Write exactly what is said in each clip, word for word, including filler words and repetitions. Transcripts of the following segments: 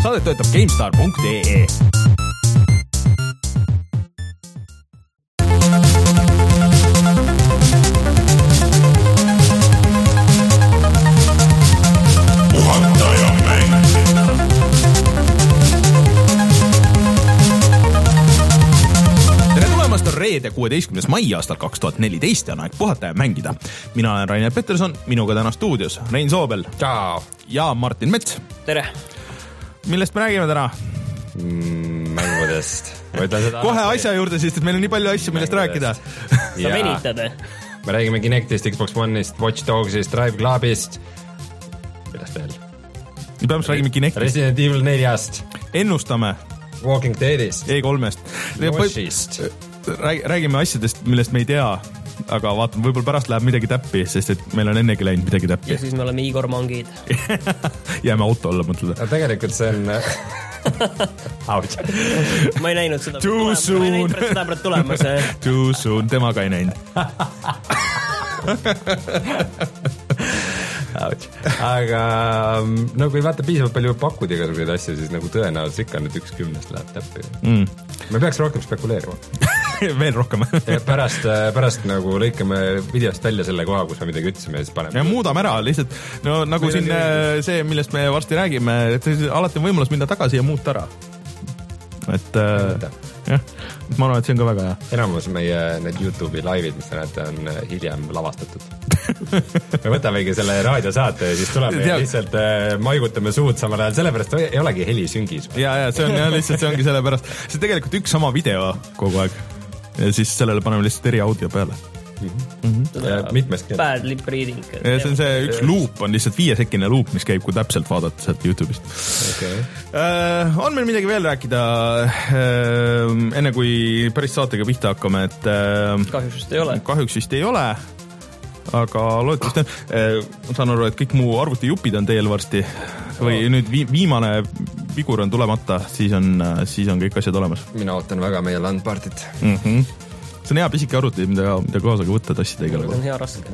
saadet töötab GameStar punkt ee. Reede kuueteistkümnes mai aastal kaks tuhat neliteist on aeg puhata ja mängida. Mina olen Rainer Peterson, minuga täna stuudios Rein Soobel Ciao. Ja Martin Mets. Tere. Millest me räägime täna? Mm, mängudest. Kohe asja juurde, sest et meil on nii palju asju, millest rääkida. Sa venitad. Me räägime Kinectist, Xbox One'ist, Watch Dogs'ist, Drive Clubist. Millest veel? Nüüd peame räägime Kinectist. Resident Evil neljast. Ennustame. Walking Deadist. E kolmest. Washist. Räägime asjadest, millest me ei tea, aga vaatame, võib-olla pärast läheb midagi täppi, sest et meil on ennegi läinud midagi täppi. Ja siis me oleme Igor Mangid. Jääme auto alla mõtleda. No, tegelikult see on... Ouch. Ma ei näinud seda. Too soon. Ma ei näinud seda praegu tulemas. Too soon, tema ka ei näinud. Ouch. Aga no kui vaata piisavalt palju pakud igasuguseid asju, siis nagu tõenäoliselt ikka nüüd üks kümnest läheb täppi. Mm. Me peaks rohkem spekuleerima. Veel rohkem. pärast, pärast nagu lõikame videost välja selle koha, kus me midagi ütlesime ja siis paneme. Ja muudame ära lihtsalt, no nagu meil siin on... see, millest me varsti räägime, et alati on võimalus minna tagasi ja muuta ära. Et äh, jah, ma arvan, et see on ka väga hea. Enamus meie need YouTube'i laivid, mis te näete, on hiljem lavastatud. Me võtamegi selle raadiosaate ja siis tuleme ja lihtsalt äh, maigutame suud samal ajal, sellepärast ei olegi heli süngis. Ja, ja see on jah, lihtsalt see ongi sellepärast. See on tegelikult üks sama video kogu aeg ja siis sellele paneme lihtsalt eri audio peale. Mm-hmm. Mm-hmm. Mitmest keelt. Bad lip reading. Ja see on see üks loop, on lihtsalt viiesekine loop, mis käib, kui täpselt vaadata sealt YouTube'ist. Okay. Uh, on meil midagi veel rääkida uh, enne kui päris saatega pihta hakkame, et uh, kahjuks vist ei ole. Kahjuks vist ei ole, aga loodetavasti on. Uh, ma saan aru, et kõik mu arvutijupid on teel varsti või oh. Nüüd vi- viimane vigur on tulemata, siis on, siis on kõik asjad olemas. Mina ootan väga meie landpartit. Mhm. See on hea pisike arvuti, mida, mida kaasaga võtta tassida igale poole. See on hea raske.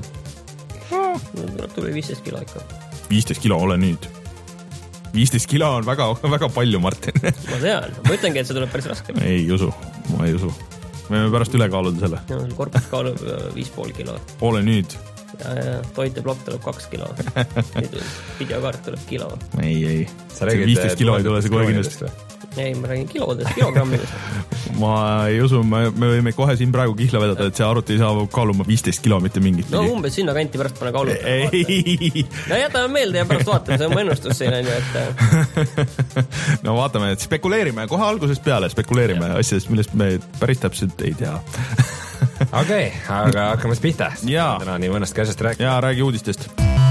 No. Tuli viisteist kilo ikka. viisteist kilo, ole nüüd. viisteist kilo on väga, väga palju, Martin. Ma tean, ma ütlengi, et see tuleb päris raske. Ei usu, ma ei usu. Me võime pärast üle kaaluda selle. No, korpus kaalub viis pool kilo. Ole nüüd. Ja, ja toiteplokk tuleb kaks kilo. Videokaart tuleb kilo. Ei, ei. See viisteist kilo ei tule see kohe kindlasti. Ei, ma räägin kilodest, kilogrammidest. Ma ei usu, me, me võime kohe siin praegu kihla vedada, et see arvuti ei saa kaaluma viisteist kilo, mitte mingit. No umbes sinna kanti pärast pane kaaluta. Ei. No jätame meelde ja pärast vaatame, see on mu ennustus siin. On ju, et... No vaatame, et spekuleerime kohe algusest peale, spekuleerime ja. Asjadest, millest me päris täpselt ei tea. Okei, okay, aga hakkame pihta. Jaa. Täna nii mõnest käsest rääkida. Jaa, räägi uudistest.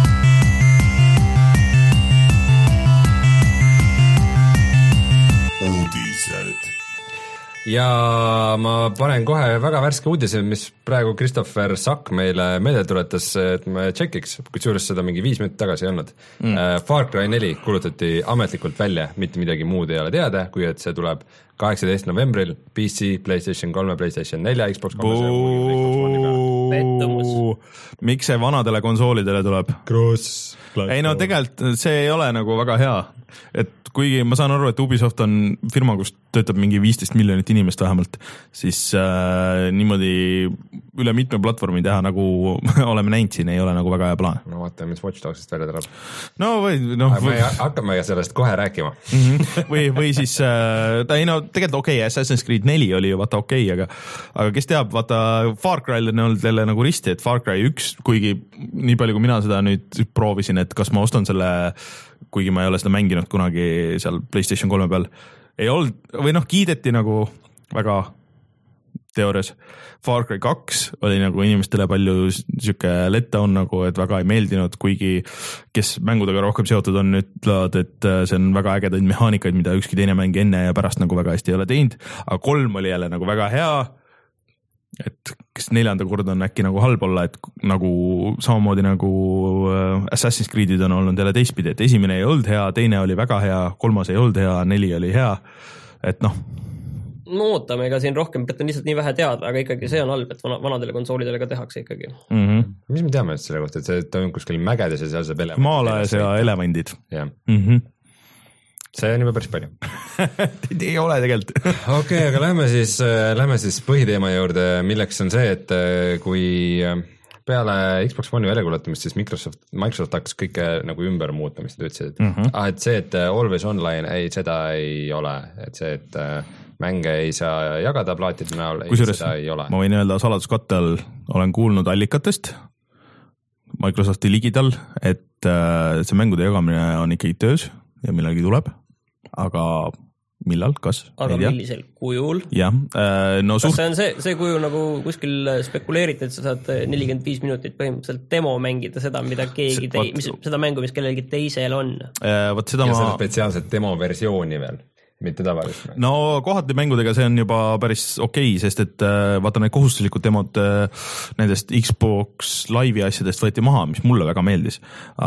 Uudised. Ja ma panen kohe väga värske uudise, mis praegu Christopher Sack meile meelde tuletas, et me tšekiks, kusjuures seda mingi viis minutit tagasi ei olnud. Mm. Far Cry neli kuulutati ametlikult välja, mitte midagi muud ei ole teada, kui et see tuleb kaheksateist novembril P C, PlayStation kolm, PlayStation neli, Xbox kolm. Miks see vanadele konsoolidele tuleb? Cross. Ei no tegelikult see ei ole nagu väga hea, et kuigi ma saan aru, et Ubisoft on firma, kus töötab mingi viisteist miljonit inimest vähemalt, siis äh, niimoodi üle mitme platvormi teha, nagu oleme näinud siin, ei ole nagu väga hea plaan. No vaatame, mis Watch Dogsist välja tuleb. No või... No, või... Hakkame sellest kohe rääkima. Mm-hmm. Või, või siis, äh, ta ei no tegelikult okei, okay, Assassin's Creed neli oli ju vaata okei, okay, aga, aga kes teab, vaata Far Cry'l on olnud jälle nagu risti, et Far Cry üks, kuigi nii palju, kui mina seda nüüd proovisin, et kas ma ostan selle, kuigi ma ei ole seda mänginud kunagi seal PlayStation kolme peal, ei olnud, või noh, kiideti nagu väga teoorias. Far Cry kaks oli nagu inimestele palju siuke letdown nagu, et väga ei meeldinud, kuigi kes mängudega rohkem seotud on, ütlevad, et see on väga ägedaid mehaanikaid, mida ükski teine mäng enne ja pärast nagu väga hästi ei ole teinud, aga kolm oli jälle nagu väga hea, et kes neljanda kord on äkki nagu halb olla, et nagu samamoodi nagu Assassin's Creed'id on olnud jälle teistpidi, et esimene ei olnud hea, teine oli väga hea, kolmas ei olnud hea, neli oli hea, et noh. No ootame, ega siin rohkem on lihtsalt nii vähe teada, aga ikkagi see on halb, et vanadele konsoolidele ka tehakse ikkagi. Mm-hmm. Mis me teame selle kohta, et see toimub kuskil mägedes ja seal saab elevandid? Maalaes ja elevandid. Yeah. Mm-hmm. see on juba päris palju. ei ole tegelikult. okei okay,, aga lähme siis, lähme siis põhiteema juurde, milleks on see, et kui peale Xbox One'i väljakuulutamist siis Microsoft, Microsoft hakkas kõike nagu ümber muutma, mis nad ütlesid, et mm -hmm. ah, et see, et always online, ei, seda ei ole, et see, et mänge ei saa jagada plaatide näol, ei, seda ei ole. Ma võin öelda saladuskatte all, olen kuulnud allikatest Microsofti ligidal, et see mängude jagamine on ikkagi töös ja millalgi tuleb, aga millal, kas? aga millisel kujul? jah, no kas suht... see on see, see kuju nagu kuskil spekuleeriti, et sa saad nelikümmend viis minutit põhimõtteliselt demo mängida seda, mida keegi tei-, mis, seda mängu, mis kellelgi teisel on? Võt seda ja ma... seda spetsiaalset demo versiooni veel, mitte tavalist mängu. No kohati mängudega see on juba päris okei okay,, sest et vaata need kohustuslikud demod nendest Xbox Live'i asjadest võeti maha, mis mulle väga meeldis,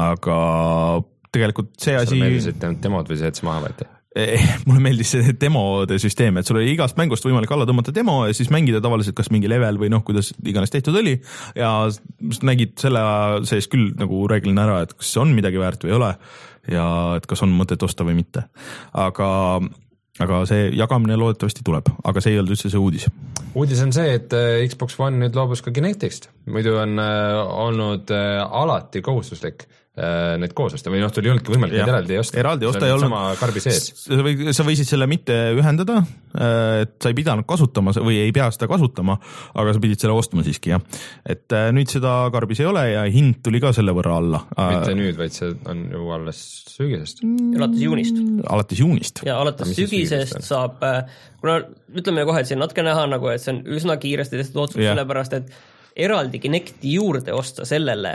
aga tegelikult see asi... Sulle meeldisid ainult demod või see, et see maha võeti? Mulle meeldis see demode süsteem, et sul oli igast mängust võimalik alla tõmmata demo ja siis mängida tavaliselt kas mingi level või noh, kuidas iganes tehtud oli ja nägid selle sees küll nagu reeglina ära, et kas see on midagi väärt või ei ole ja et kas on mõtet osta või mitte. Aga, aga see jagamine loodetavasti tuleb, aga see ei olnud üldse see uudis. Uudis on see, et Xbox One nüüd loobus ka Kinectist. Muidu on olnud alati kohustuslik need koos osta või noh, tuli ei olnudki võimalik neid eraldi osta. Eraldi osta ei olnud. Sama karbi sees. Sa võisid selle mitte ühendada, et sa ei pidanud kasutama või ei pea seda kasutama, aga sa pidid selle ostma siiski, jah. Et nüüd seda karbis ei ole ja hind tuli ka selle võrra alla. Mitte nüüd, vaid see on ju alles sügisest. Alates juunist. Alates juunist. Ja alates sügisest saab, kuna ütleme kohe, et see on natuke näha nagu, et see on üsna kiiresti tehtud otsus yeah. sellepärast, et eraldi Kinecti juurde osta sellele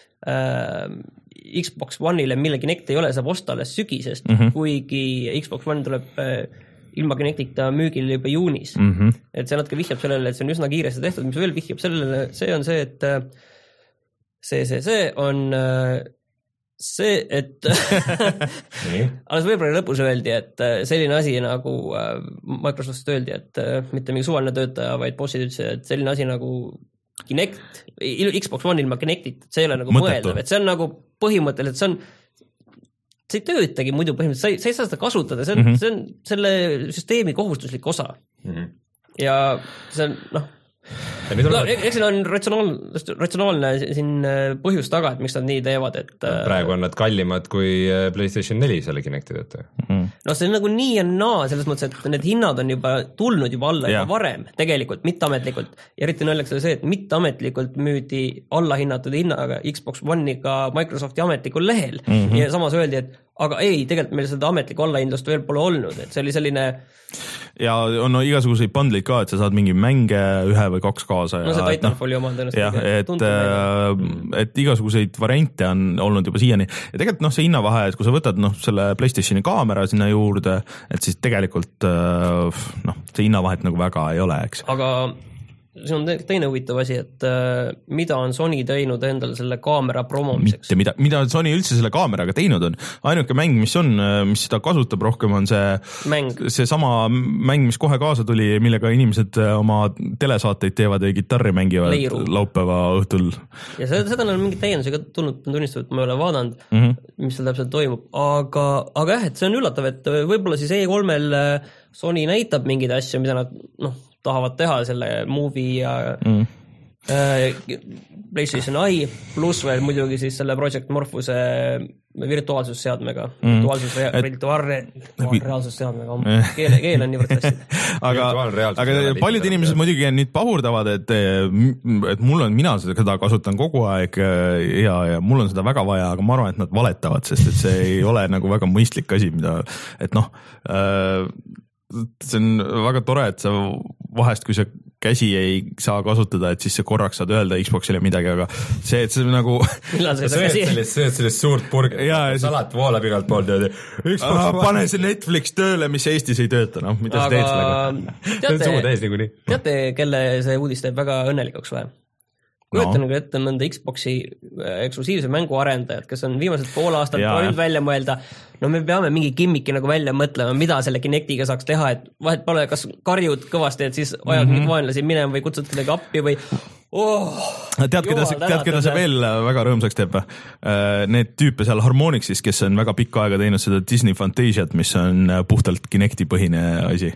äh, Xbox One'ile, mille Kinect ei ole, saab osta alles sügisest, mm -hmm. kuigi Xbox One tuleb äh, ilma Kinectita müügil juba juunis. Mm -hmm. Et see natuke vihjab sellele, et see on üsna kiiresti tehtud, mis veel vihjab sellele, see on see, et äh, see, see, see on äh, see, et alles veebruari lõpus öeldi, et selline asi nagu äh, Microsoftist öeldi, et äh, mitte mingi suvaline töötaja, vaid bossid ütlesid, et selline asi nagu Kinect, Xbox One ilma Kinectit, see ei ole nagu Mõttetu. Mõeldav, et see on nagu põhimõtteliselt, see on, see ei töötagi muidu põhimõtteliselt, sa ei, sa ei saa seda kasutada, see on, mm -hmm. see on selle süsteemi kohustuslik osa. Mm -hmm. Ja see on, noh, no, eks siin on ratsionaalne, ratsionaalne siin põhjus taga, et miks nad nii teevad, et praegu on nad kallimad kui PlayStation neli selle Kinecti töötaja. Mm. No see on nagu nii ja naa, selles mõttes, et need hinnad on juba tulnud juba alla yeah. juba varem, tegelikult, mitteametlikult. Ja eriti naljakas oli see, et mitteametlikult müüdi allahinnatud hinnaga Xbox One'iga Microsofti ametlikul lehel. Mm -hmm. Ja samas öeldi, et aga ei, tegelikult meil seda ametlikku allahindlust veel pole olnud, et see oli selline... Ja on no, igasuguseid bundleid ka, et sa saad mingi mänge ühe või kaks kaasa. No see Titanfalli oma on tõenäoliselt. Jah, et, et igasuguseid variante on olnud juba siiani. Ja tegelikult noh, see hinnavahe, et kui sa võtad noh, selle PlayStationi kaamera sinna juurde, et siis tegelikult noh, see hinnavahet nagu väga ei ole, eks. Aga see on teine huvitav asi, et äh, mida on Sony teinud endale selle kaamera promomiseks? Mitte mida, mida Sony üldse selle kaameraga teinud on. Ainuke mäng, mis on, mis seda kasutab rohkem, on see, see sama mäng, mis kohe kaasa tuli, millega inimesed oma telesaateid teevad ja gitarri mängivad Leiru. Laupäeva õhtul. Ja seda, seda on mingi täiendusega tulnud, tunnistav, et ma ei ole vaadanud, mm -hmm. mis seal täpselt toimub. Aga, aga jah, et see on üllatav, et võib-olla siis E kolmel Sony näitab mingeid asju, mida nad noh, tahavad teha selle movie ja mm. äh, PlayStation Eye, pluss veel muidugi siis selle Project Morphuse virtuaalsusseadmega, mm. virtuaalsus, virtuaalre, virtuaalsusseadmega, keel, keel on niivõrd hästi. aga, aga paljud inimesed muidugi nüüd pahurdavad, et, et mul on, mina seda kasutan kogu aeg ja, ja mul on seda väga vaja, aga ma arvan, et nad valetavad, sest et see ei ole nagu väga mõistlik asi, mida, et noh äh, see on väga tore, et sa vahest, kui sa käsi ei saa kasutada, et siis sa korraks saad öelda Xboxile midagi, aga see, et see nagu sööd sellist suurt purgi, salat voolab igalt poolt ja pane see Netflix tööle, mis Eestis ei tööta, noh, mida sa teed sellega? Teate, teate, kelle see uudis teeb väga õnnelikuks või? kujutan no. ette mõnda Xboxi eksklusiivse mängu arendajad, kes on viimased pool aastat proovinud välja mõelda, no me peame mingi gimmiki nagu välja mõtlema, mida selle Kinectiga saaks teha, et vahet pole, kas karjud kõvasti, et siis ajad mm -hmm. mingit vaenlasi minema või kutsud kedagi appi või oh, tead, keda see, tead, keda see veel väga rõõmsaks teeb? Need tüüpe seal Harmonixis, kes on väga pikka aega teinud seda Disney Fantasiat, mis on puhtalt Kinecti põhine asi.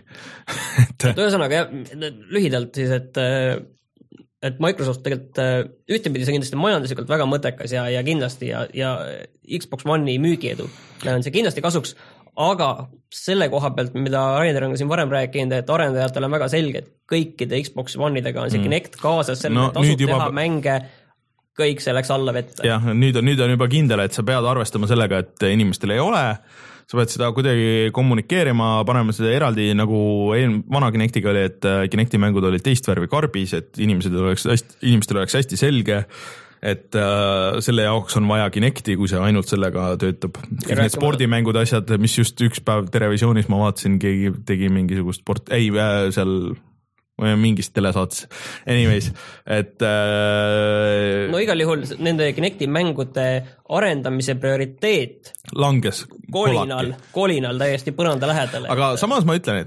et ühesõnaga jah, lühidalt siis, et et Microsoft tegelikult ühtepidi see kindlasti majanduslikult väga mõttekas ja, ja kindlasti ja, ja Xbox One'i müügiedu on see kindlasti kasuks, aga selle koha pealt, mida Rainer on ka siin varem rääkinud, et arendajatel on väga selge, et kõikide Xbox One'idega on see Kinect kaasas, selle no, tasub juba... teha mänge, kõik see läks alla vette. jah, nüüd on, nüüd on juba kindel, et sa pead arvestama sellega, et inimestel ei ole, sa pead seda kuidagi kommunikeerima, panema seda eraldi nagu vana Kinectiga oli, et Kinecti mängud olid teist värvi karbis, et inimesed oleks hästi, inimestel oleks hästi selge, et äh, selle jaoks on vaja Kinecti, kui see ainult sellega töötab. Need spordimängud asjad, mis just üks päev Terevisioonis ma vaatasin, keegi tegi mingisugust sport, ei äh, seal mingist telesaates. Anyways, et äh, no igal juhul nende Kinecti mängude arendamise prioriteet langes kolinal, kolinal täiesti põranda lähedale. Aga et... samas ma ütlen,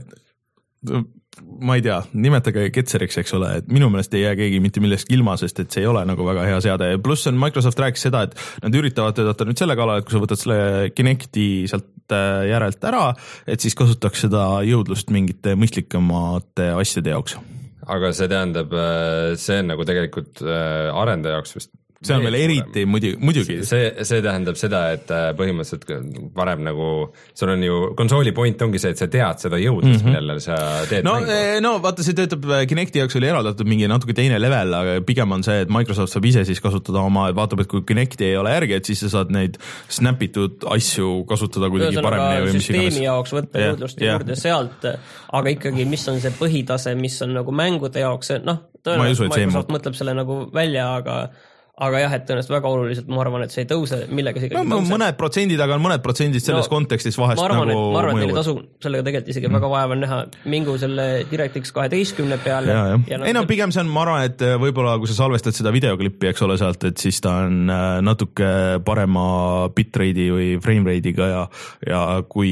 et ma ei tea, nimetage Ketseriks, eks ole, et minu meelest ei jää keegi mitte millestki ilma, sest et see ei ole nagu väga hea seade. Pluss on Microsoft rääkis seda, et nad üritavad töötada nüüd selle kallal, et kui sa võtad selle Kinecti sealt järelt ära, et siis kasutaks seda jõudlust mingite mõistlikumate asjade jaoks. Aga see tähendab, see on nagu tegelikult arendaja jaoks vist see on veel eriti muidugi, muidugi. See, see tähendab seda, et põhimõtteliselt varem nagu, sul on ju, konsooli point ongi see, et sa tead seda jõudlust, mm -hmm. millele sa teed no, mängu. No vaata, see töötab, Kinecti jaoks oli eraldatud mingi natuke teine level, aga pigem on see, et Microsoft saab ise siis kasutada oma, et vaatab, et kui Kinecti ei ole järgi, et siis sa saad neid snapitud asju kasutada kuidagi paremini või mis iganes. Süsteemi jaoks võtta yeah, jõudlust yeah. juurde sealt, aga ikkagi, mis on see põhitase, mis on nagu mängude jaoks, noh, tõenäoliselt Microsoft mõtleb selle nagu välja, aga aga jah, et tõenäoliselt väga oluliselt, ma arvan, et see ei tõuse, millega see no, mõned protsendid, aga on mõned protsendid selles no, kontekstis vahest ma arvan, nagu ma arvan, et neil ei tasu sellega tegelikult isegi mm. väga vaeva näha mingu selle DirectX kaheteistkümne peale. Ja, ja. Ja ei no pigem see on, ma arvan, et võib-olla kui sa salvestad seda videoklippi, eks ole sealt, et siis ta on natuke parema bitrate'i või framerate'iga ja, ja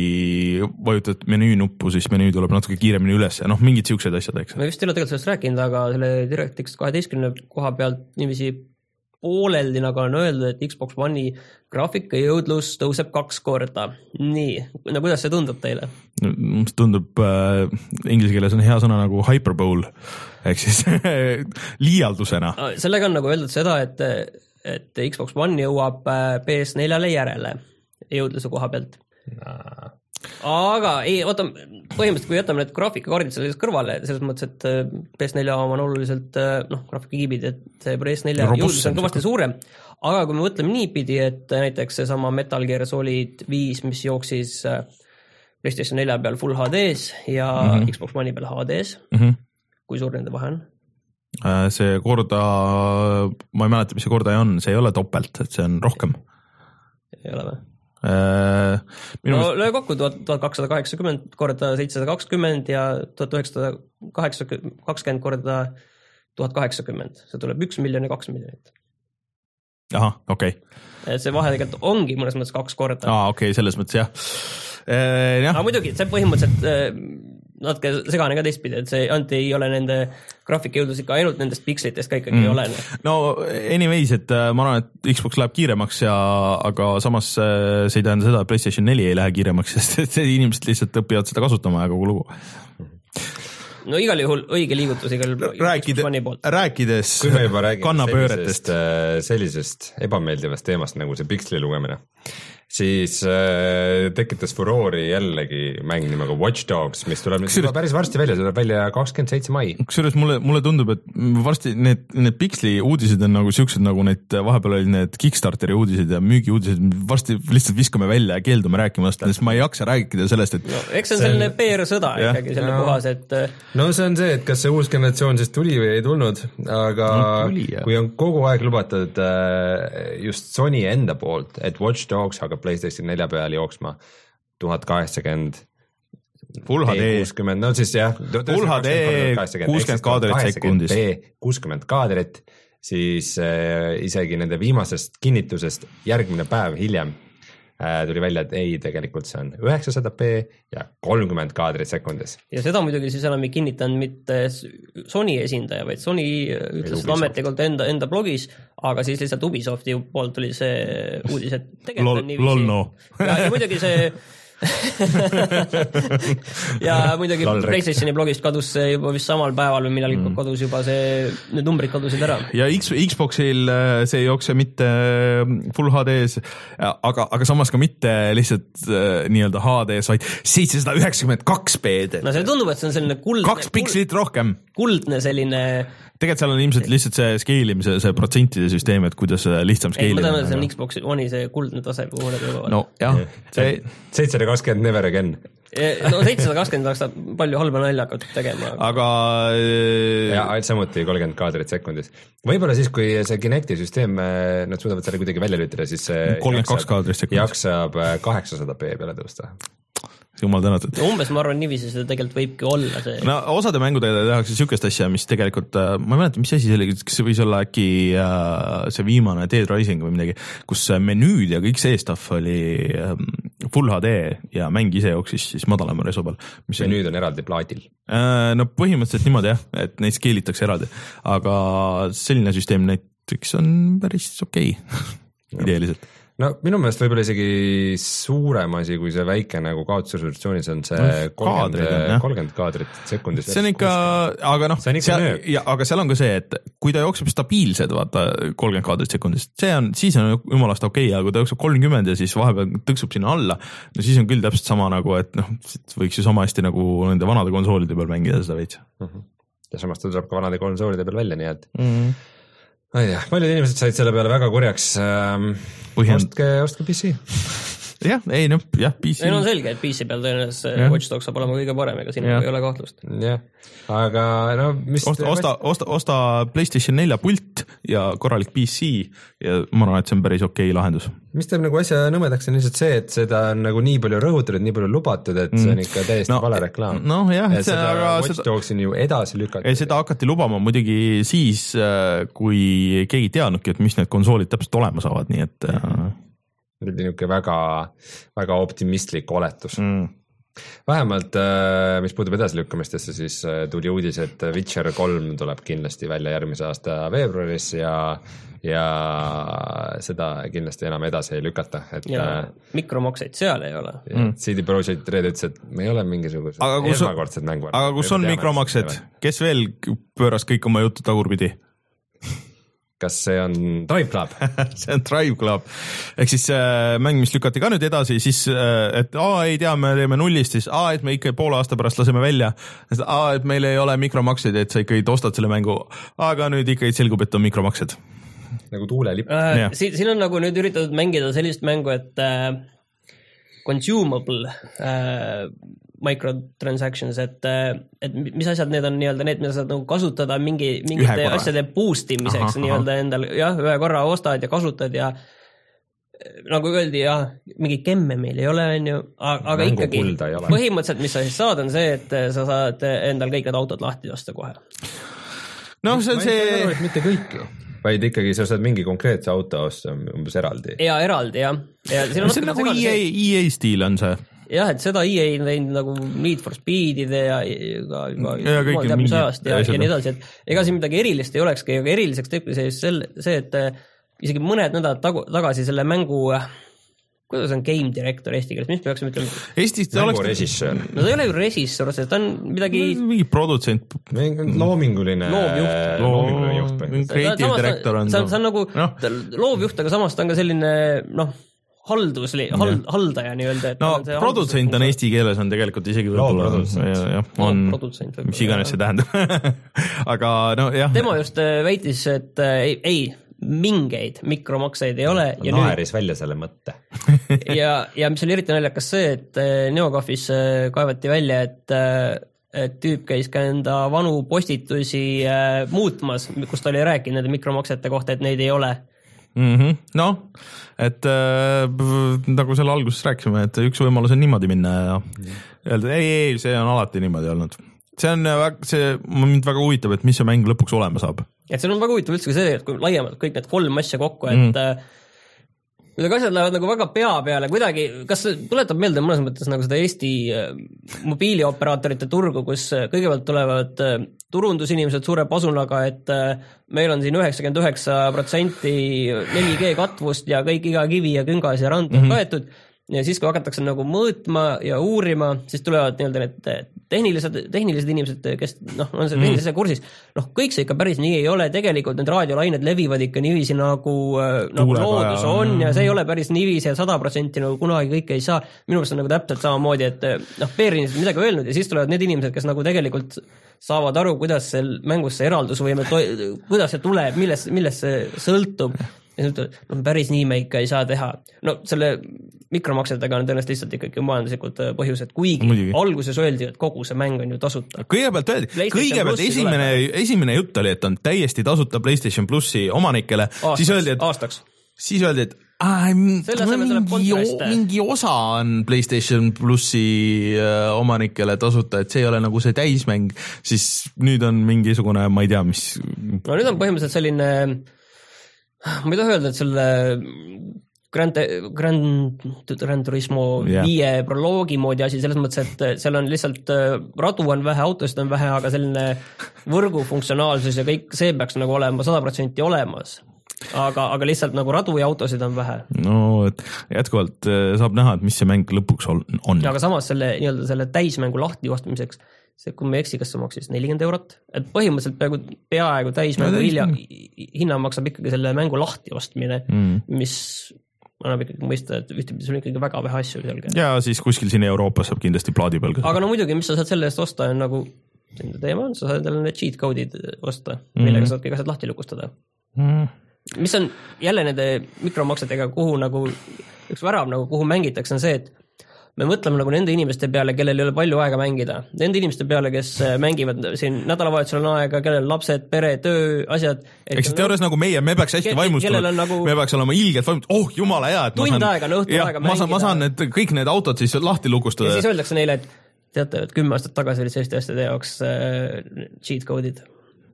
kui vajutad menüü nuppu, siis menüü tuleb natuke kiiremini üles ja noh, mingid siuksed asjad, eks. ma just ei ole tegelikult sellest rääkinud, aga selle DirectX kaheteistkümne koha pealt niiviisi pooleldi nagu on öeldud, et Xbox One'i graafikajõudlus tõuseb kaks korda. Nii, no kuidas see tundub teile? Musta tundub, äh, inglise keeles on hea sõna nagu hyperbole, ehk siis liialdusena. Sellega on nagu öeldud seda, et, et Xbox One jõuab P S neljale järele jõudluse koha pealt. Nah. Aga ei, oota, põhimõtteliselt kui jätame need graafikakaardid selles kõrvale, selles mõttes, et P S nelja on oluliselt, noh, graafikakiibid, et see P S nelja jõudlus on kõvasti suurem, aga kui me mõtleme niipidi, et näiteks see sama Metal Gear Solid viis, mis jooksis PlayStation nelja peal Full H D-s ja mm -hmm. Xbox One'i peal H D-s, mm -hmm. kui suur nende vahe on? See korda, ma ei mäleta, mis see korda on, see ei ole topelt, et see on rohkem. Ei ole või? Äh, no mis... löö kokku tuhat kakssada kaheksakümmend korda seitsesada kakskümmend ja tuhat üheksasada kakskümmend korda tuhat kaheksakümmend. See tuleb üks miljon ja kaks miljonit. Aha, okei. Okay. See vahe tegelikult ongi mõnes mõttes kaks korda. Aa, okei, okay, selles mõttes jah. Äh, jah. Aga muidugi, see põhimõtteliselt natuke segane ka teistpidi, et see ainult ei ole nende graafikajõudlus ikka ainult nendest pikslitest ka ikkagi mm. ei ole. No anyways, et ma arvan, et Xbox läheb kiiremaks ja, aga samas see ei tähenda seda, et PlayStation neli ei lähe kiiremaks, sest inimesed lihtsalt õpivad seda kasutama ja kogu lugu. No igal juhul õige liigutus igal Rääkide, rääkides kui me juba räägime sellisest, sellisest ebameeldivast teemast nagu see piksli lugemine, siis äh, tekitas furoori jällegi mäng nimega Watch Dogs, mis tuleb nüüd juba päris varsti välja, see tuleb välja kakskümmend seitse mai. Kusjuures mulle, mulle tundub, et varsti need, need piksli uudised on nagu siuksed, nagu need vahepeal olid need Kickstarteri uudised ja müügi uudised, varsti lihtsalt viskame välja ja keeldume rääkimast, sest ma ei jaksa rääkida sellest, et no, eks see on selline P R-sõda ikkagi selle no, puhas, et no see on see, et kas see uus generatsioon siis tuli või ei tulnud, aga no, tuli, kui on kogu aeg lubatud just Sony enda poolt, et Watch Dogs hakkab PlayStation nelja peal jooksma tuhat kaheksakümmend Full H D kuuskümmend, no siis jah Full H D kuuskümmend kaadrit sekundis kuuskümmend kaadrit siis äh, isegi nende viimasest kinnitusest järgmine päev hiljem äh, tuli välja, et ei, tegelikult see on üheksasada p ja kolmkümmend kaadrit sekundis. Ja seda muidugi siis enam ei kinnitanud mitte Sony esindaja, vaid Sony ütles seda ametlikult enda, enda blogis, aga siis lihtsalt Ubisofti poolt tuli see uudis, et tegelikult on niiviisi. No. Ja, ja muidugi see ja muidugi PlayStationi blogist kadus see juba vist samal päeval või millal mm. kadus juba see, need numbrid kadusid ära. Ja X, Xboxil see ei jookse mitte Full H D-s, aga, aga samas ka mitte lihtsalt nii-öelda H D-s, vaid seitsesada üheksakümmend kaks p-d. No see tundub, et see on selline kuldne, kaks pikslit rohkem. Kuldne selline tegelikult seal on ilmselt lihtsalt see skeelimise, see protsentide süsteem, et kuidas lihtsam skeelida. Ei, ma tean, et see on Xbox One'i see kuldne tase, kuhu nad jõuavad. No jah, see seitsesada kakskümmend never again. No seitsesada kakskümmend oleks palju halba nalja hakata tegema. Aga ja samuti kolmkümmend kaadrit sekundis. Võib-olla siis, kui see Kinecti süsteem, nad suudavad selle kuidagi välja lülitada, siis see kolmkümmend kaks kaadrit sekundis jaksab kaheksasada p peale tõusta. Jumal tänatud. Umbes ma arvan niiviisi seda tegelikult võibki olla see. No osade mängudega tehakse sükest asja, mis tegelikult, ma ei mäleta, mis asi see oli, kas see võis olla äkki see viimane Dead Rising või midagi, kus menüüd ja kõik see stuff oli Full H D ja mäng ise jooksis siis madalama reso peal. Menüüd on eraldi plaadil. No põhimõtteliselt niimoodi jah, et neid skeelitakse eraldi, aga selline süsteem näiteks on päris okei okay. Ideeliselt. No minu meelest võib-olla isegi suurem asi, kui see väike nagu kaotusresolutsioonis on see kolmkümmend, kolmkümmend kaadrit sekundis. See on ikka, aga noh, ja, aga seal on ka see, et kui ta jookseb stabiilsed, vaata kolmkümmend kaadrit sekundis, see on, siis on jumalast okei, aga kui ta jookseb kolmkümmend ja siis vahepeal tõksub sinna alla, no siis on küll täpselt sama nagu, et noh, võiks ju sama hästi nagu nende vanade konsoolide peal mängida seda veits. Ja samas ta tuleb ka vanade konsoolide peal välja, nii et mm. Ai jah, paljud inimesed said selle peale väga kurjaks. Ähm, Põhjend... ostke, ostke P C. jah, ei noh, jah, P C. Ei no on selge, et P C peal tõenäoliselt Watch Dogs saab olema kõige parem, ega siin ja. Ei ole kahtlust. Jah, aga no mis... Osta, osta, osta, osta PlayStation nelja pult ja korralik P C ja ma arvan, et see on päris okei lahendus. Mis teeb nagu asja nõmedaks on lihtsalt see, et seda on nagu nii palju rõhutatud, nii palju lubatud, et see on ikka täiesti no, vale reklaam. No jah, et seda aga Watch Dogsin ju edasi lükati. Ja seda hakati lubama muidugi siis, kui keegi teadnudki, et mis need konsoolid täpselt olema saavad, nii et... Nüüd on niisugune väga, väga optimistlik oletus. Mm. Vähemalt, mis puudub edasilükkamistesse, siis tuli uudis, et Witcher kolm tuleb kindlasti välja järgmise aasta veebruaris ja, ja seda kindlasti enam edasi ei lükata. Et, ja mikromakseid seal ei ole. Mm. C D Projekt Red ütles, et me ei ole mingisugused esmakordsed mänguvad. Aga kus on mikromaksed? Kes veel pööras kõik oma juttu tagurpidi? Kas see on Drive Club? see on Drive Club. Ehk siis äh, mäng, mis lükati ka nüüd edasi, siis äh, et aa, ei tea, me teeme nullist, siis aa, et me ikka poole aasta pärast laseme välja. Aa, et meil ei ole mikromakseid, et sa ikka ostad selle mängu, aga nüüd ikka selgub, et on mikromaksed. Nagu tuulelipp. Äh, siin, siin on nagu nüüd üritatud mängida sellist mängu, et äh, consumable äh, microtransactions, et, et mis asjad need on nii-öelda need, mida saad nagu kasutada mingi, mingite asjade boost imiseks nii-öelda endal, jah, ühe korra ostad ja kasutad ja nagu öeldi, jah, mingi kemme meil ei ole, on ju, aga Mängu ikkagi põhimõtteliselt, mis sa siis saad, on see, et sa saad endal kõik need autod lahti osta kohe. No see on see... Aru, mitte kõiki, vaid ikkagi sa saad mingi konkreetse auto osta umbes eraldi. Ja eraldi, jah. Ja see on nagu E A, E A stiil on see. Jah, et seda E A on teinud nagu Need for Speedide ja juba, juba ja, ja, mingi, ajast ja, ja nii edasi, et ega siin midagi erilist ei olekski, aga eriliseks teebki see, see, et isegi mõned nädalad tagu, tagasi selle mängu, kuidas on game director eesti keeles, mis peaksime ütlema? Eestis mängu oleks... resissöör. No ta ei ole ju resissöör, ta on midagi... Mingi produtsent. Loominguline loovjuht. Loominguline juht. Creative director on... See on nagu no. Loovjuht, aga samas ta on ka selline, noh, haldusli, hald, haldaja nii-öelda. No produtsent on eesti keeles on tegelikult isegi võib-olla, on, mis iganes see tähendab. Aga no jah. Tema just väitis, et ei, ei mingeid mikromakseid ei ole. Ja naeris nüüd... välja selle mõtte. ja, ja mis oli eriti naljakas see, et Neocafis kaevati välja, et, et tüüp käis ka enda vanu postitusi muutmas, kus ta oli rääkinud nende mikromaksete kohta, et neid ei ole. Mm-hmm. No, et äh, nagu selle alguses rääkisime, et üks võimalus on niimoodi minna ja öelda, ei, ei, see on alati niimoodi olnud. See on, see, mind väga huvitab, et mis see mäng lõpuks olema saab. et see on väga huvitav üldse see, et kui laiemalt kõik need kolm asja kokku, et mm. kuidagi asjad lähevad nagu väga pea peale kuidagi, kas tuletab meelde mõnes mõttes nagu seda Eesti mobiilioperaatorite turgu, kus kõigepealt tulevad turundusinimesed suure pasunaga, et meil on siin üheksakümmend üheksa protsenti neli G katvust ja kõik iga kivi ja küngas ja rand on mm-hmm. kaetud. Ja siis, kui hakatakse nagu mõõtma ja uurima, siis tulevad nii-öelda need tehnilised, tehnilised inimesed, kes noh, on see tehnilise kursis. Noh, kõik see ikka päris nii ei ole. Tegelikult need raadiolained levivad ikka niiviisi nagu, nagu loodus on ja see ei ole päris niiviisi ja sada protsenti nagu kunagi kõike ei saa. Minu meelest on nagu täpselt samamoodi, et noh, peerinimesed midagi öelnud ja siis tulevad need inimesed, kes nagu tegelikult saavad aru, kuidas see mängus see eraldusvõime, kuidas see tuleb, milles, milles see sõltub. Ja nüüd, no päris nii me ikka ei saa teha. No selle mikromaksetega on tõenäoliselt lihtsalt ikkagi majanduslikud põhjused, kuigi Muidugi. alguses öeldi, et kogu see mäng on ju tasuta. Kõigepealt öeldi, kõigepealt esimene, esimene jutt oli, et on täiesti tasuta PlayStation Plussi omanikele, aastaks, siis öeldi, et aastaks. Siis öeldi, et ah, mingi, mingi osa on PlayStation Plussi uh, omanikele tasuta, et see ei ole nagu see täismäng, siis nüüd on mingisugune, ma ei tea, mis... No nüüd on põhimõtteliselt selline... Ma ei taha öelda, et selle Grand, Grand, Grand Turismo yeah. viie proloogi moodi asi, selles mõttes, et seal on lihtsalt radu on vähe, autosid on vähe, aga selline võrgu funktsionaalsus ja kõik see peaks nagu olema sada protsenti olemas. Aga, aga lihtsalt nagu radu ja autosid on vähe. No, et jätkuvalt saab näha, et mis see mäng lõpuks on. Ja aga samas selle, nii-öelda selle täismängu lahti ostmiseks, see, kui me eksi, kas see maksis nelikümmend eurot, et põhimõtteliselt peaaegu, peaaegu täismängu no, hilja, hinna maksab ikkagi selle mängu lahti ostmine, mm. mis annab ikkagi mõista, et ühtepidi sul on ikkagi väga vähe asju. Ja siis kuskil siin Euroopas saab kindlasti plaadi peal. Aga no muidugi, mis sa saad selle eest osta, on nagu teema on, sa saad endale need cheat code'id osta, millega mm. saad kõik asjad lahti lukustada. Mm. Mis on jälle nende mikromaksetega, kuhu nagu üks värav, nagu kuhu mängitakse, on see, et me mõtleme nagu nende inimeste peale, kellel ei ole palju aega mängida. Nende inimeste peale, kes mängivad siin nädalavahetusel on aega, kellel lapsed, pere, töö, asjad. Eks see teores nagu meie, me peaks hästi vaimustama. Nagu... Me peaks olema ilgelt vaimustama. Oh, jumala hea, et ma saan... Tund aega, õhtu ja, aega ma saan, mängida. Ma saan need, kõik need autod siis lahti lukustada. Ja siis öeldakse neile, et teate, et kümme aastat tagasi olid selliste asjade jaoks äh, cheat code'id.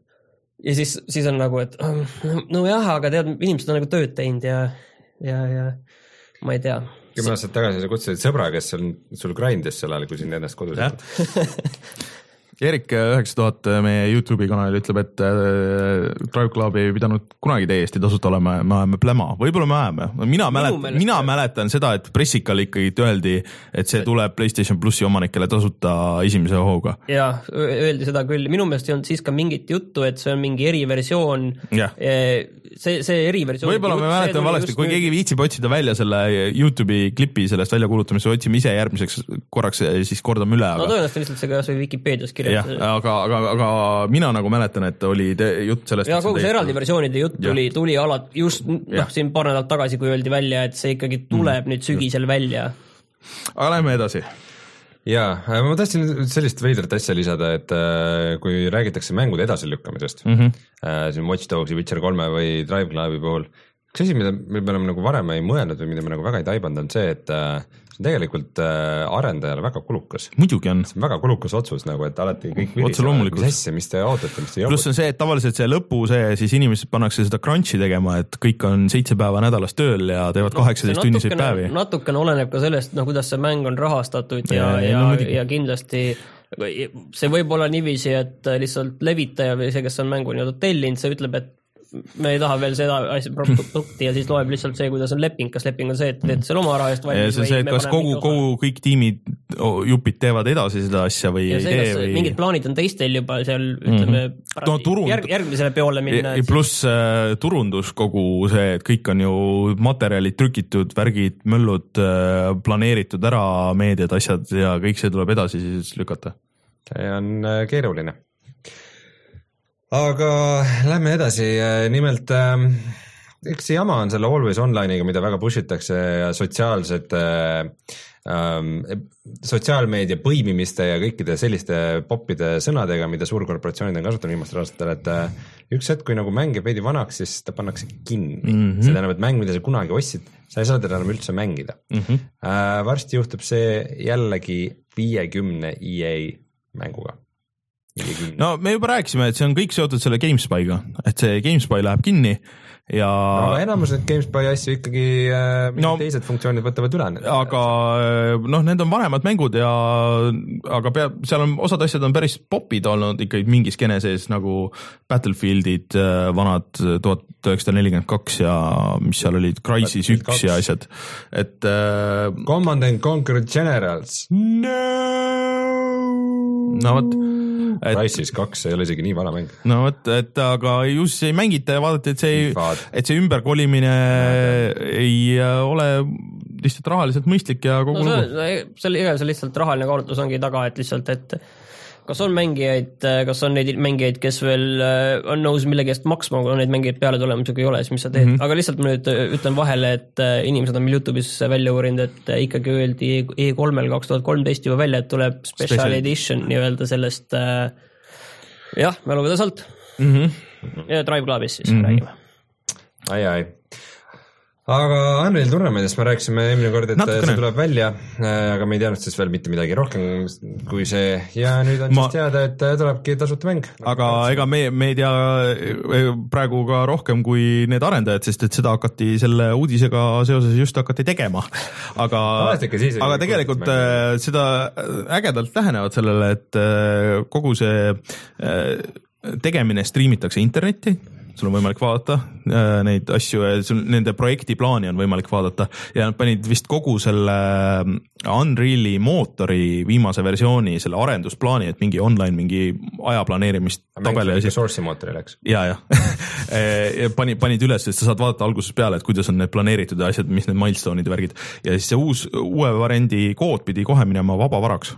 Ja siis, siis on nagu, et no jah, aga tead, inimesed on nagu tööd teinud ja, ja, ja ma ei tea. Kümme aastat tagasi sa kutsusid sõbra, kes on sul grindis sellele, kui sind ennast kodus jätad. Erik üheksa tuhat meie YouTube'i kanalil ütleb, et Drive Club ei pidanud kunagi täiesti tasuta olema, me ajame pläma. Võib-olla me ajame. Mina, mälet, mina mäletan seda, et pressikal ikkagi öeldi, et see tuleb PlayStation Plussi omanikele tasuta esimese hooga. Ja, öeldi seda küll. Minu meelest ei olnud siis ka mingit juttu, et see on mingi eriversioon. Ja. See, see eriversioon. Võib-olla me mäletame valesti, kui keegi viitsib otsida välja selle YouTube'i klipi sellest välja kuulutamise, otsime ise järgmiseks korraks, siis kordame üle. No tõenäoliselt lihtsalt see kas või Wikipedias kirja. Ja, aga, aga, aga mina nagu mäletan, et oli te, jutt sellest. Ja kogu see eraldi versioonide jutt tuli, tuli alat, just noh, siin paar nädalt tagasi, kui öeldi välja, et see ikkagi tuleb mm. nüüd sügisel välja. Aga lähme edasi. Jaa, ma tahtsin sellist veidrat asja lisada, et äh, kui räägitakse mängude edasilükkamisest, mm -hmm. äh, siin Watch Dogs, Witcher kolme või Drive Clubi puhul, üks asi, mida me oleme nagu varem ei mõelnud või mida me nagu väga ei taibanud, on see, et äh, see on tegelikult äh, arendajale väga kulukas. Muidugi on. See on väga kulukas otsus, nagu, et alati kõik virisavad, mis asja, mis te ootate, mis te jõuate. Pluss on see, et tavaliselt see lõpu see, siis inimesed pannakse seda crunchi tegema, et kõik on seitse päeva nädalas tööl ja teevad no, kaheksateist tunniseid päevi. Natukene oleneb ka sellest, no, kuidas see mäng on rahastatud ja, ja, ja, no, ja kindlasti see võib olla niiviisi, et lihtsalt levitaja või see, kes on mängu nii-öelda tellinud, see ütleb, et me ei taha veel seda produkti ja siis loeb lihtsalt see, kuidas on leping, kas leping on see, et teed selle oma raha eest valmis. See on see, et kas kogu, kogu kõik tiimid, jupid teevad edasi seda asja või ja see, ei tee või... Mingid plaanid on teistel juba seal, ütleme, no, turund... järg, järgmisele peole minna. Pluss äh, turundus kogu see, et kõik on ju materjalid trükitud, värgid, möllud, äh, planeeritud ära, meediad, asjad ja kõik see tuleb edasi siis lükata. See on äh, keeruline. Aga lähme edasi, nimelt üks jama on selle Always Online'iga, mida väga pushitakse ja sotsiaalsed ähm, sotsiaalmeedia põimimiste ja kõikide selliste poppide sõnadega, mida suurkorporatsioonid on kasutanud viimastel aastatel, et üks hetk, kui nagu mäng jääb veidi vanaks, siis ta pannakse kinni. Mm-hmm. See tähendab, et mäng, mida sa kunagi ostsid, sa ei saa teda enam üldse mängida. Mm-hmm. Äh, varsti juhtub see jällegi viiekümne E A mänguga. no me juba rääkisime, et see on kõik seotud selle GameSpy'ga, et see GameSpy läheb kinni ja no, aga enamus need GameSpy asju ikkagi äh, no, teised funktsioonid võtavad üle. Aga noh, need on vanemad mängud ja aga peab, seal on osad asjad on päris popid olnud ikkagi mingi skeene sees nagu Battlefieldid, vanad tuhat üheksasada nelikümmend kaks ja mis seal olid, Crysis üks ja asjad, et äh, Command and Conquer Generals no, no vot Crysis kaks ei ole isegi nii vana mäng. No vot, et aga just ei mängita ja vaadati, et see, et see ümberkolimine ei ole lihtsalt rahaliselt mõistlik ja kogu no, see, see, see lihtsalt rahaline kaalutlus ongi taga, et lihtsalt, et kas on mängijaid, kas on neid mängijaid, kes veel on nõus millegi eest maksma, kui on neid mängijaid peale tulemusega ei ole, siis mis sa teed. Mm -hmm. Aga lihtsalt ma nüüd ütlen vahele, et inimesed on meil YouTube'is välja uurinud, et ikkagi öeldi E kolmel kaks tuhat kolmteist juba välja, et tuleb special, special. edition nii-öelda sellest äh, jah, mäluvõdas alt. Mm -hmm. Ja Drive Clubis siis mm -hmm. räägime. Ai, ai. Aga Unreal Tournamentist me rääkisime eelmine kord, et Natukene. see tuleb välja, aga me ei teadnud siis veel mitte midagi rohkem kui see ja nüüd on ma... siis teada, et tulebki tasuta mäng. Aga ega me, me ei tea praegu ka rohkem kui need arendajad, sest et seda hakati selle uudisega seoses just hakati tegema. Aga, aga tegelikult mäng. Seda ägedalt lähenevad sellele, et kogu see tegemine striimitakse internetti, sul on võimalik vaadata äh, neid asju ja sul, nende projekti plaani on võimalik vaadata ja nad panid vist kogu selle Unreali mootori viimase versiooni, selle arendusplaani, et mingi online, mingi aja planeerimist tabeli asi. Source'i mootori läks. Ja, ja. panid, panid üles, sest sa saad vaadata algusest peale, et kuidas on need planeeritud ja asjad, mis need milestone'id ja värgid. Ja siis see uus, uue variandi kood pidi kohe minema vabavaraks.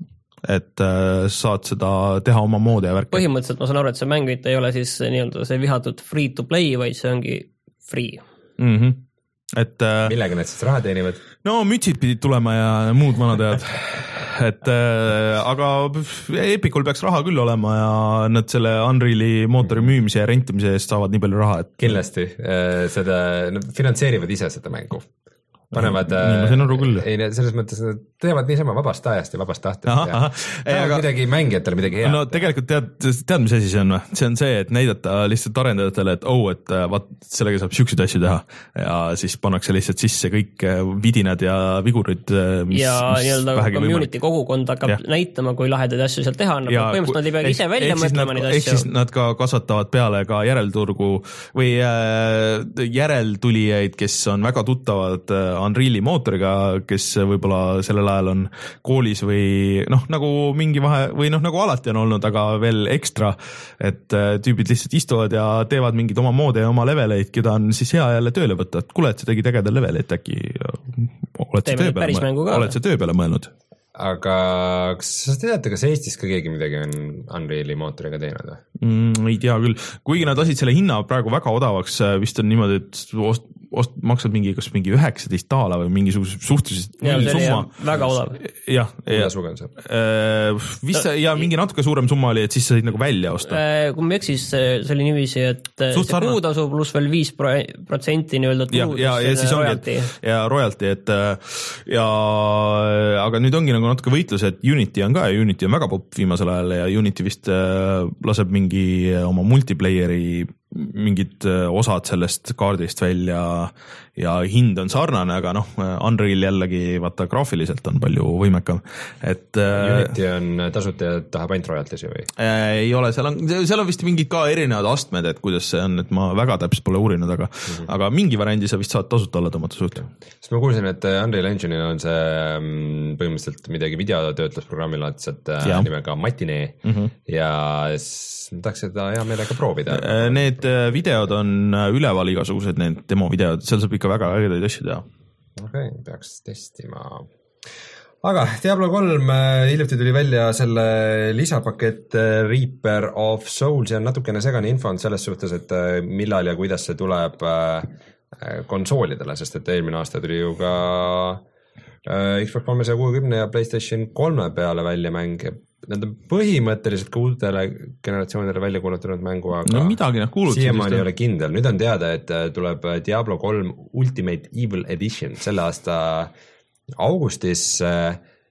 Et äh, saad seda teha oma moode ja värki. Põhimõtteliselt ma saan aru, et see mäng ei ole siis nii-öelda see vihatud free to play, vaid see ongi free. Mm-hmm. Et, äh, millega need siis raha teenivad? No mütsid pidid tulema ja muud vanad et äh, aga Epicul peaks raha küll olema ja nad selle Unreali mootori müümise ja rentimise eest saavad nii palju raha, et kindlasti äh, seda, nad finantseerivad ise seda mängu. Panevad, ei, selles mõttes nad teevad niisama vabast ajast ja vabast tahtest. Aga midagi mängijatele midagi head. No tegelikult tead, tead, mis asi see on või? See on see, et näidata lihtsalt arendajatele, et oh, et vaat sellega saab siukseid asju teha ja siis pannakse lihtsalt sisse kõik vidinad ja vigurid, mis, ja nii-öelda community kogukond hakkab ja. näitama, kui lahedaid asju sealt teha annab. Põhimõtteliselt nad ei pea ise välja mõtlema neid asju. Ehk siis nad ka kasvatavad peale ka järelturgu või järeltulijaid, kes on väga tuttavad Unreali mootoriga, kes võib-olla sellel ajal on koolis või noh, nagu mingi vahe või noh, nagu alati on olnud, aga veel ekstra, et tüübid lihtsalt istuvad ja teevad mingid oma moode ja oma leveleid, keda on siis hea jälle tööle võtta, et kuule, et sa tegid ägeda leveleid, äkki oled sa töö peale, oled sa töö peale mõelnud? Aga kas sa tead, kas Eestis ka keegi midagi on Unreali mootoriga teinud või? Mm, ei tea küll, kuigi nad lasid selle hinna praegu väga odavaks, vist on niimoodi, et ost, ost, maksad mingi, kas mingi üheksateist daala või mingisuguse suhteliselt ja, summa. Väga odav. Jah, ja, vist ja mingi natuke suurem summa oli, et siis said nagu välja osta. Kui me eksis, see oli niiviisi, et Suht see kuutasu pluss veel viis protsenti nii-öelda tulud. Ja, ja, ja siis ongi, ja royalty, et ja aga nüüd ongi nagu natuke võitlus, et Unity on ka ja Unity on väga popp viimasel ajal ja Unity vist laseb mingi oma multiplayeri mingid osad sellest kaardist välja ja hind on sarnane, aga noh, Unreal jällegi vaata graafiliselt on palju võimekam, et Unity on tasuta ja tahab ainult royalties või? Ei ole, seal on, seal on vist mingid ka erinevad astmed, et kuidas see on, et ma väga täpselt pole uurinud, aga mm -hmm. aga mingi variandi sa vist saad tasuta alla tõmmata suht. Sest ma kuulsin, et Unreal Engine'il on see põhimõtteliselt midagi videotöötlusprogrammi laadset nimega Matinee mm -hmm. ja ma tahaks seda hea meelega proovida. Need videod on üleval igasugused, need demo videod, seal saab ikka väga ägedaid asju teha. Okei, okay, peaks testima. Aga Diablo kolm hiljuti tuli välja selle lisapakett Reaper of Souls ja natukene segane info on selles suhtes, et millal ja kuidas see tuleb konsoolidele, sest et eelmine aasta tuli ju ka Xbox kolmesaja kuuekümne ja PlayStation kolme peale välja mäng. Nad on põhimõtteliselt ka uutele generatsioonidele välja kuulutanud mängu, aga no midagi nad kuulutasid. Siiamaani ei ole kindel. Nüüd on teada, et tuleb Diablo kolm Ultimate Evil Edition selle aasta augustis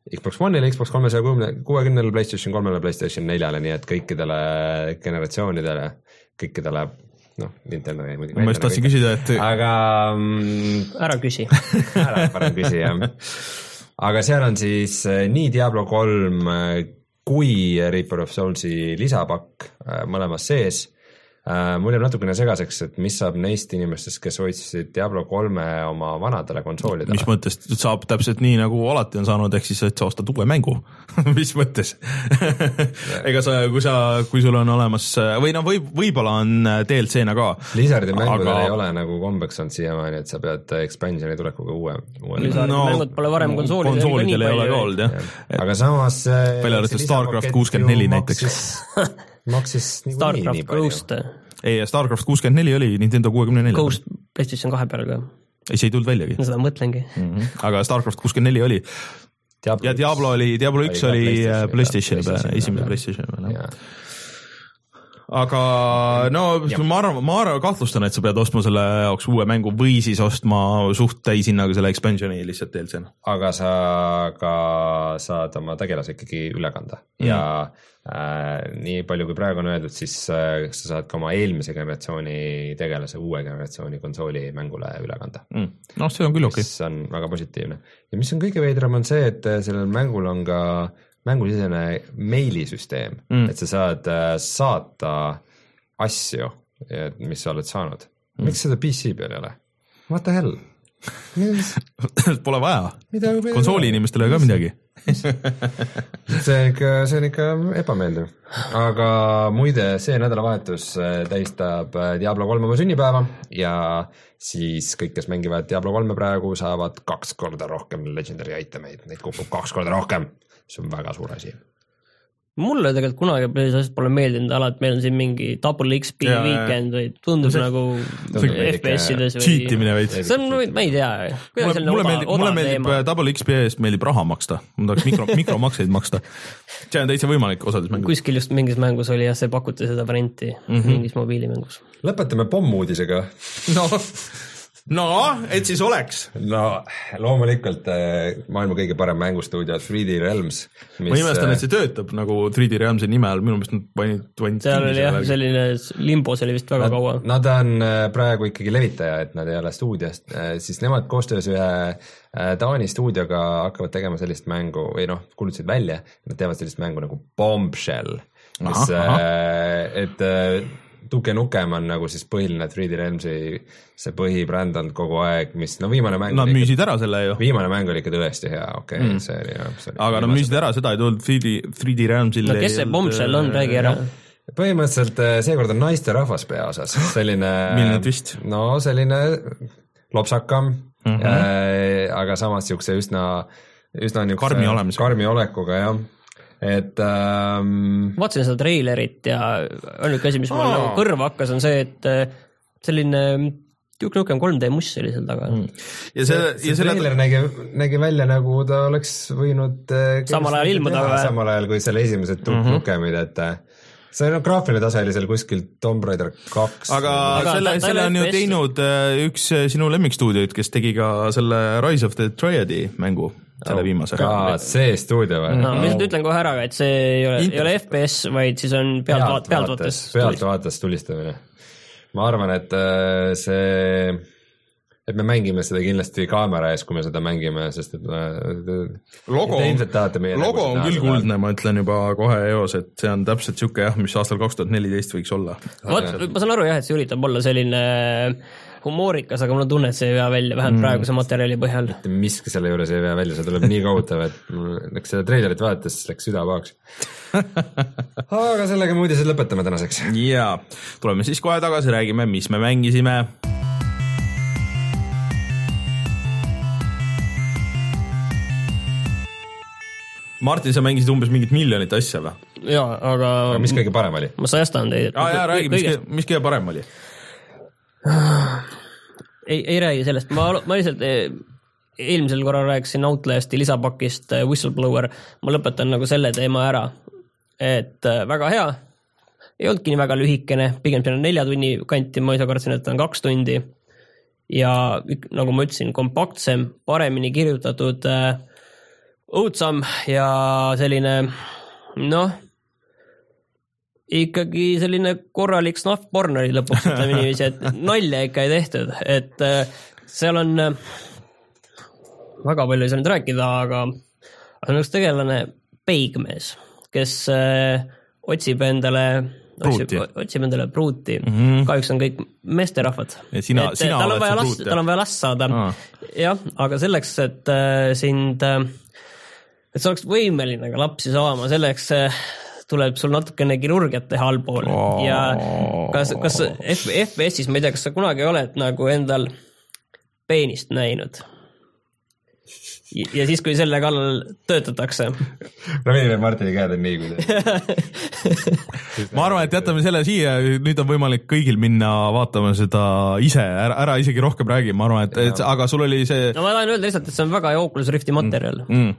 Xbox One'ile, Xbox kolmesaja kuuekümnele, PlayStation kolmele, PlayStation neljale, nii et kõikidele generatsioonidele, kõikidele noh, Nintendo jäi muidugi. Ma just tahtsin küsida, et aga mm, ära küsi ära parem küsi, jah. Aga seal on siis nii Diablo kolm kui Reaper of Soulsi lisapakk mõlemas sees. Mul jääb natukene segaseks, et mis saab neist inimestest, kes hoidsid Diablo kolme oma vanadele konsoolidele. Mis mõttes saab täpselt nii, nagu alati on saanud, ehk siis, et sa ostad uue mängu. Mis mõttes? Ega sa, kui sa, kui sul on olemas, või no võib, võib-olla on D L C-na ka. Lizardi mängudel aga... ei ole nagu kombeks on siiamaani, et sa pead expansioni tulekuga uue. uue Lizardi no, mängud pole varem konsoolidel, konsoolidel ei ole ka olnud, jah. Ja. Aga samas välja arvatud StarCraft kuuskümmend neli näiteks. Maksis nii StarCraft nii palju. Ghost. Ei, StarCraft kuuskümmend neli oli Nintendo kuuekümne neli. Ghost PlayStation kahe peal ka. Ei, see ei tulnud väljagi. No seda mõtlengi. Mm-hmm. Aga StarCraft kuuskümmend neli oli. Diablo ja Diablo oli, Diablo üks oli PlayStationi peal, esimene PlayStationi peal. Aga no ja. ma arvan, ma arvan, kahtlustan, et sa pead ostma selle jaoks uue mängu või siis ostma suht täisinnaga selle expansioni lihtsalt D L C-na. Aga sa ka saad oma tegelase ikkagi üle kanda mm. ja äh, nii palju kui praegu on öeldud, siis äh, sa saad ka oma eelmise generatsiooni tegelase uue generatsiooni konsooli mängule üle kanda. Mm. No see on küll okei. Mis on väga positiivne. Ja mis on kõige veidram on see, et sellel mängul on ka mängusisene meilisüsteem, mm. et sa saad saata asju, mis sa oled saanud. Mm. Miks seda P C peal ei ole? What the hell? Pole vaja. Konsooli inimestele ka midagi. see, on ikka, see on ikka ebameeldiv. Aga muide, see nädalavahetus tähistab Diablo kolm oma sünnipäeva ja siis kõik, kes mängivad Diablo kolme praegu, saavad kaks korda rohkem legendary itemeid. Neid kukub kaks korda rohkem. See on väga suur asi. Mulle tegelikult kunagi PlayStation pole meeldinud alati, meil on siin mingi double X P ja, weekend või tundub see, nagu F P S-ides või... Cheatimine veid. See on, ma ei tea. Mulle, mulle meeldib, mulle meeldib double X P eest meeldib raha maksta. Ma tahaks mikro, mikromakseid maksta. See on täitsa võimalik osades mängus. Kuskil just mingis mängus oli ja see pakuti seda varianti mm-hmm. mingis mobiilimängus. Lõpetame pommuudisega. No... No, et siis oleks. No, loomulikult maailma kõige parem mängustuudio three D Realms. Mis... Ma imestan, et see töötab nagu three D Realmsi nime all, minu meelest nad panid... Seal oli jah, selline limbos oli vist väga nad, kaua. Nad on praegu ikkagi levitaja, et nad ei ole stuudiost, siis nemad koostöös ühe Taani stuudioga hakkavad tegema sellist mängu, või noh, kuulutasid välja, nad teevad sellist mängu nagu Bombshell, mis, aha, aha. et... Tuke Nukem on nagu siis põhiline three D Realmsi see põhibränd on kogu aeg, mis no viimane mäng... Nad müüsid ära selle ju. Viimane mäng oli ikka tõesti hea, okei, okay, mm. see oli... See oli aga nad müüsid ära, seda ei tulnud three D Realmsil... No kes see Bombshell on, räägi ära? Põhimõtteliselt seekord on naiste rahvas peaosas, selline... Milline twist? No selline lopsakam, mm-hmm. äh, aga samas siukse üsna... üsna karmi olemisega. Karmi olekuga, jah. Et ähm... vaatasin seda treilerit ja ainuke asi, mis mul nagu kõrva hakkas, on see, et selline Duke Nukem kolm D muss oli seal taga mm. ja see, see, see selle... treiler nägi, nägi välja nagu ta oleks võinud samal ajal ilmuda samal ajal kui selle esimesed Duke mm-hmm. Nukemid, et see on graafiline tase oli seal kuskil Tomb Raider kaks aga, aga selle, ta, selle on ju teinud üks sinu lemmikstuudioid, kes tegi ka selle Rise of the Triadi mängu selle viimase. Ka see stuudio või? No, ma lihtsalt ütlen kohe ära, et see ei ole, ei ole F P S, vaid siis on pealt, pealtvaates. Pealtvaates tulistamine. Ma arvan, et see, et me mängime seda kindlasti kaamera ees, kui me seda mängime, sest et logo, logo on küll kuldne, ma ütlen juba kohe eos, et see on täpselt siuke jah, mis aastal kaks tuhat neliteist võiks olla. Vaat, ma saan aru jah, et see üritab olla selline humoorikas, aga mul on tunne, et see ei vea välja vähemalt mm. praeguse materjali põhjal. Mitte miski selle juures ei vea välja, see tuleb nii kautav, et läks seda treilerit vaadates, läks süda pahaks. Aga sellega me uudised lõpetame tänaseks. Jaa, tuleme siis kohe tagasi, räägime, mis me mängisime. Martin, sa mängisid umbes mingit miljonit asja või? Jaa, aga... aga mis kõige parem oli? Ma säästan teid. Aa, jaa, räägi, mis, kõige... mis kõige parem oli? ei, ei räägi sellest, ma, ma lihtsalt eelmisel korral rääkisin Outlasti lisapakist Whistleblower, ma lõpetan nagu selle teema ära, et väga hea, ei olnudki nii väga lühikene, pigem siin on nelja tunni kanti, ma ise kartsin, et on kaks tundi ja nagu ma ütlesin, kompaktsem, paremini kirjutatud õudsam ja selline noh, ikkagi selline korralik snuff-porn oli lõpuks, ütleme niiviisi, et nalja ikka ei tehtud, et seal on väga palju ei saanud rääkida, aga on üks tegelane peigmees, kes otsib endale Otsib, otsib endale pruuti. Mm-hmm. Kahjuks on kõik meesterahvad. Sina, et, sina tal, on oled last, tal on vaja last saada. Ah. Jah, aga selleks, et äh, sind, äh, et sa oleks võimeline ka lapsi saama, selleks äh, tuleb sul natukene kirurgiat teha allpool. Oh. Ja kas, kas F P S-is, ma ei tea, kas sa kunagi oled nagu endal peenist näinud? Ja siis, kui selle kallal töötatakse. No minu Martini käed on nii, kui ma arvan, et jätame selle siia, nüüd on võimalik kõigil minna vaatama seda ise, ära, ära isegi rohkem räägi, ma arvan, et, et aga sul oli see... No ma tahan öelda lihtsalt, et see on väga Oculus Rifti materjal. Mm.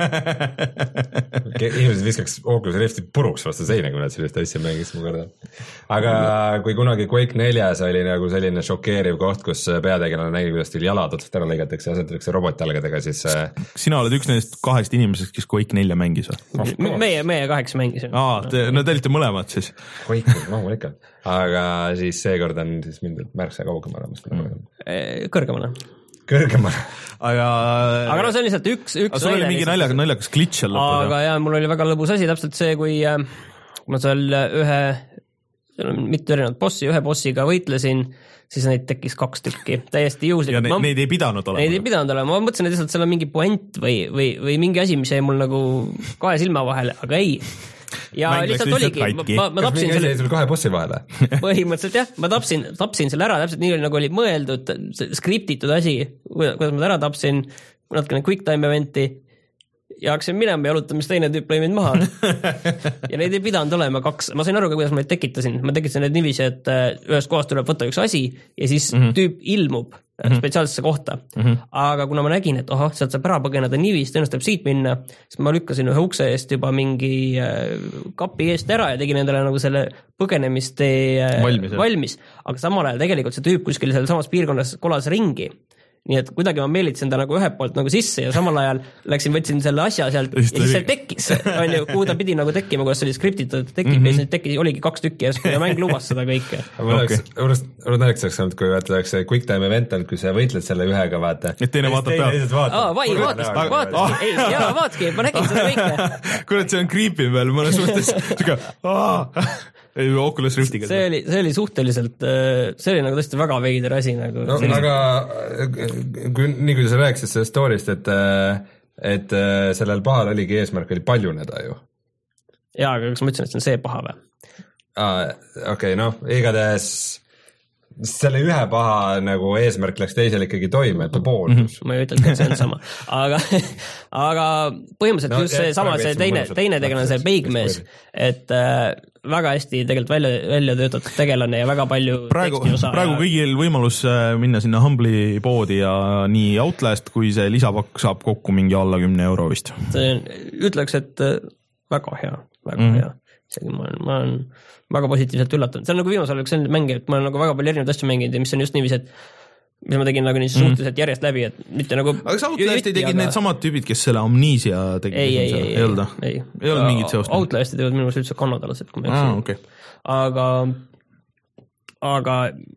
Inimesed viskaks Oculus Rifti puruks vastu seina, kui nad sellist asja mängis mu korda. Aga kui kunagi Quake neljas oli nagu selline šokeeriv koht, kus peategelane nägi, kuidas teil jalad otsast ära lõigatakse ja asetakse robotjalgadega, siis sina oled üks nendest kahest inimesest, kes Quake nelja mängis või? Meie, meie kaheksa mängisime. Aa, te, no te olite mõlemad siis. Quake, loomulikult. Aga siis seekord on siis mindud märksa kaugemale. Mm. Kõrgemale. Kõrgemale. Aga, aga no see on lihtsalt üks, üks aga sul oli mingi naljakas, naljakas glitch all lõpus. Aga jah, mul oli väga lõbus asi, täpselt see, kui ma seal ühe, seal on mitu erinevat bossi, ühe bossiga võitlesin, siis neid tekkis kaks tükki, täiesti juhuslikult. Ja ne, ma, neid ei pidanud olema? Neid ei pidanud olema, ma mõtlesin, et lihtsalt seal on mingi puent või, või, või mingi asi, mis jäi mul nagu kahe silma vahele, aga ei. Ja Mäng lihtsalt oligi, ma, ma, ma tapsin selle... Kas kahe bossi vahele? Põhimõtteliselt jah, ma tapsin, tapsin selle ära, täpselt nii nagu oli mõeldud, skriptitud asi, kuidas ma ära tapsin, natukene quick time eventi, ja hakkasin minema ja jalutama, mis teine tüüp lõi mind maha. Ja neid ei pidanud olema kaks, ma sain aru, kuidas ma neid tekitasin. Ma tekitasin need niiviisi, et ühest kohast tuleb võtta üks asi ja siis mm-hmm. tüüp ilmub mm-hmm. spetsiaalsesse kohta. Mm-hmm. Aga kuna ma nägin, et ohoh, sealt saab ära põgeneda niiviisi, tõenäoliselt tuleb siit minna, siis ma lükkasin ühe ukse eest juba mingi kapi eest ära ja tegin endale nagu selle põgenemistee valmis, valmis. Aga samal ajal tegelikult see tüüp kuskil seal samas piirkonnas kolas ringi. Nii et kuidagi ma meelitsin ta nagu ühe poolt nagu sisse ja samal ajal läksin, võtsin selle asja sealt ja siis see tekkis, on ju, kuhu ta pidi nagu tekkima, kuidas oli skriptitud, tekib mm-hmm. ja siis tekkis, oligi kaks tükki ja siis mäng lubas seda kõike. Okay. Urust näiteks olnud, kui vaatatakse quick time event on, kui sa võitled selle ühega, vaata. Et teine vaatab pealt. Aa, vai, vaatas, vaatas, ei, jaa, vaatki, ma nägin seda kõike. Kurat, see on creepy veel, mõnes mõttes, siuke, aah. Oculus Riftiga. See oli, see oli suhteliselt, see oli nagu tõesti väga veider asi nagu. No, aga kui, nii kui sa rääkisid sellest story'st, et, et sellel pahal oligi eesmärk oli paljuneda ju. Jaa, aga kas ma ütlesin, et see on see paha või? Ah, okei, okay, noh, igatahes selle ühe paha nagu eesmärk läks teisel ikkagi toime, et ta pooldus. Ma ei ütelnud, et see on sama. Aga, aga põhimõtteliselt no, just see sama, see teine, teine tegelane, see peigmees, et äh, väga hästi tegelikult välja, välja töötatud tegelane ja väga palju praegu, praegu ja... kõigil võimalus minna sinna Humble'i poodi ja nii Outlast kui see lisapakk saab kokku mingi alla kümne euro vist. Ütleks, et väga hea, väga mm. hea. Isegi ma olen, ma olen väga positiivselt üllatunud. See on nagu viimasel üks selline mängi, et ma olen nagu väga palju erinevaid asju mänginud ja mis on just niiviisi, et mis ma tegin nagu nii suhteliselt mm. järjest läbi, et mitte nagu... Aga sa Outlasti tegid aga... need samad tüübid, kes selle Amnesia tegid? Ei, ei, ei, ei, ei, ei. Ei olnud mingit seost? Outlasti teevad minu üldse kanadalased, kui ma ah, okay. Aga, aga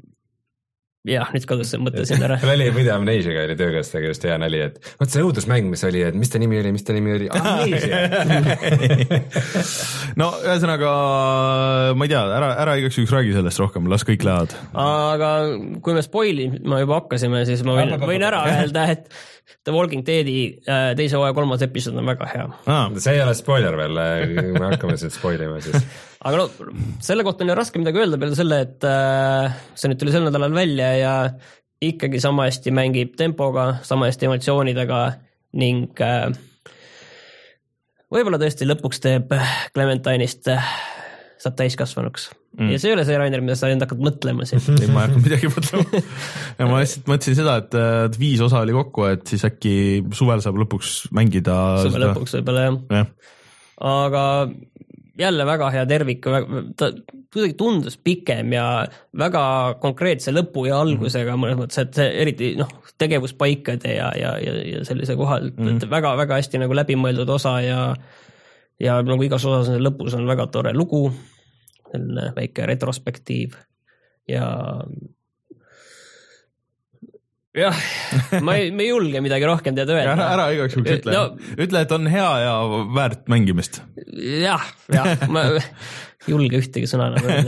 jah, nüüd kadus see mõte siin ära. Oli muide Amnesiaga oli töökastega just hea näli, et võt see õudusmäng, mis oli, et mis ta nimi oli, mis ta nimi oli? Amnesia! No ühesõnaga, ma ei tea, ära, ära igaks üks räägi sellest rohkem, las kõik lähevad. Aga kui me spoilima juba hakkasime, siis ma võin, võin ära öelda, et The Walking Deadi teise hooaja kolmas episood on väga hea. Ah. See ei ole spoiler veel, me hakkame seda spoilima siis. Aga no, selle kohta on ju raske midagi öelda peale selle, et äh, see nüüd tuli sel nädalal välja ja ikkagi sama hästi mängib tempoga, sama hästi emotsioonidega ning äh, võib-olla tõesti lõpuks teeb Clementine'ist äh, saab täiskasvanuks. Mm. Ja see ei ole see Rainer, mida sa enda hakkad mõtlema siin. Ei, ma ei hakkad midagi mõtlema. Ja ma lihtsalt mõtlesin seda, et, et viis osa oli kokku, et siis äkki suvel saab lõpuks mängida. Suve seda... lõpuks võib-olla jah. jah. Aga jälle väga hea tervik, ta kuidagi tundus pikem ja väga konkreetse lõpu ja algusega mõnes mõttes, et see eriti noh, tegevuspaikade ja, ja, ja, ja sellise kohal, mm. et väga, väga hästi nagu läbimõeldud osa ja, ja nagu igas osas lõpus on väga tore lugu, selline väike retrospektiiv ja jah, ma ei, ma ei julge midagi rohkem teada öelda. Ära, ära igaks juhuks ütle. No, ütle, et on hea ja väärt mängimist. Jah, jah, ma julge ühtegi sõna.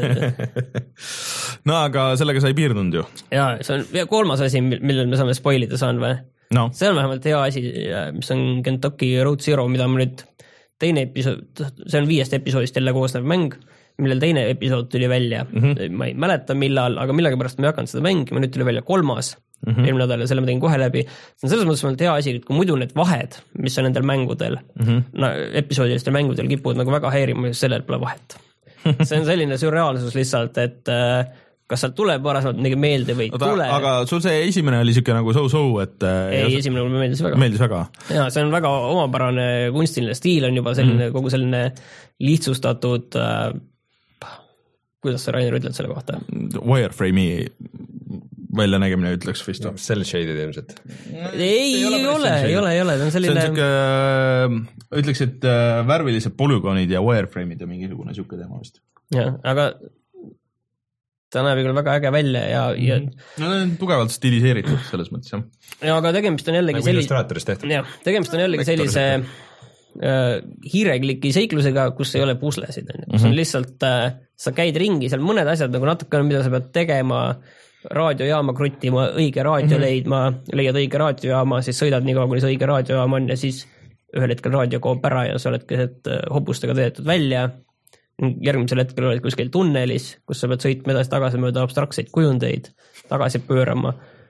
No aga sellega sa ei piirdunud ju. Ja, see on kolmas asi, millel me saame spoilida saan või? No. See on vähemalt hea asi, mis on Kentucky Road Zero, mida ma nüüd teine episood, see on viiest episoodist jälle koosnev mäng, millel teine episood tuli välja. Mm-hmm. Ma ei mäleta millal, aga millegi pärast ma ei hakanud seda mängima, nüüd tuli välja kolmas. Mm-hmm. eelmine nädal ja selle ma tegin kohe läbi. See on selles mõttes on hea asi, et kui muidu need vahed, mis on nendel mängudel, mm-hmm. no, episoodilistel mängudel kipuvad nagu väga häirima, just sellel pole vahet. See on selline surreaalsus lihtsalt, et äh, kas seal tuleb varasemalt midagi meelde või ei Oda, tule. Aga sul see esimene oli siuke nagu so-so, et ei, ja, esimene mulle meeldis väga. Meeldis väga. Ja, see on väga omapärane kunstiline stiil on juba selline, mm-hmm. kogu selline lihtsustatud äh, kuidas sa Rainer ütled selle kohta? Wireframe'i väljanägemine ütleks vist. Cell shaded ilmselt. Ei, ei ole, ei ole, ei ole, ei ole. See on selline... See on siuke, ütleks, et värvilised polügoonid ja wireframe'id ja mingisugune siuke teema vist. Ja, aga ta näeb küll väga äge välja ja... ja... No, on tugevalt stiliseeritud selles mõttes, jah. Ja, aga tegemist on jällegi nagu sellise... illustraatorist tehtud. Ja, tegemist on jällegi sellise äh, hiirekliki seiklusega, kus ei ole puslesid. Mm-hmm. See on lihtsalt, äh, sa käid ringi, seal mõned asjad nagu natuke, mida sa pead tegema... raadiojaama kruttima, õige raadio mm-hmm. leidma, leiad õige raadiojaama, siis sõidad nii kaua, kuni see õige raadiojaama on ja siis ühel hetkel raadio koob ära ja sa oled keset hobustega teetud välja. Järgmisel hetkel oled kuskil tunnelis, kus sa pead sõitma edasi tagasi mööda abstraktseid kujundeid, tagasi pöörama.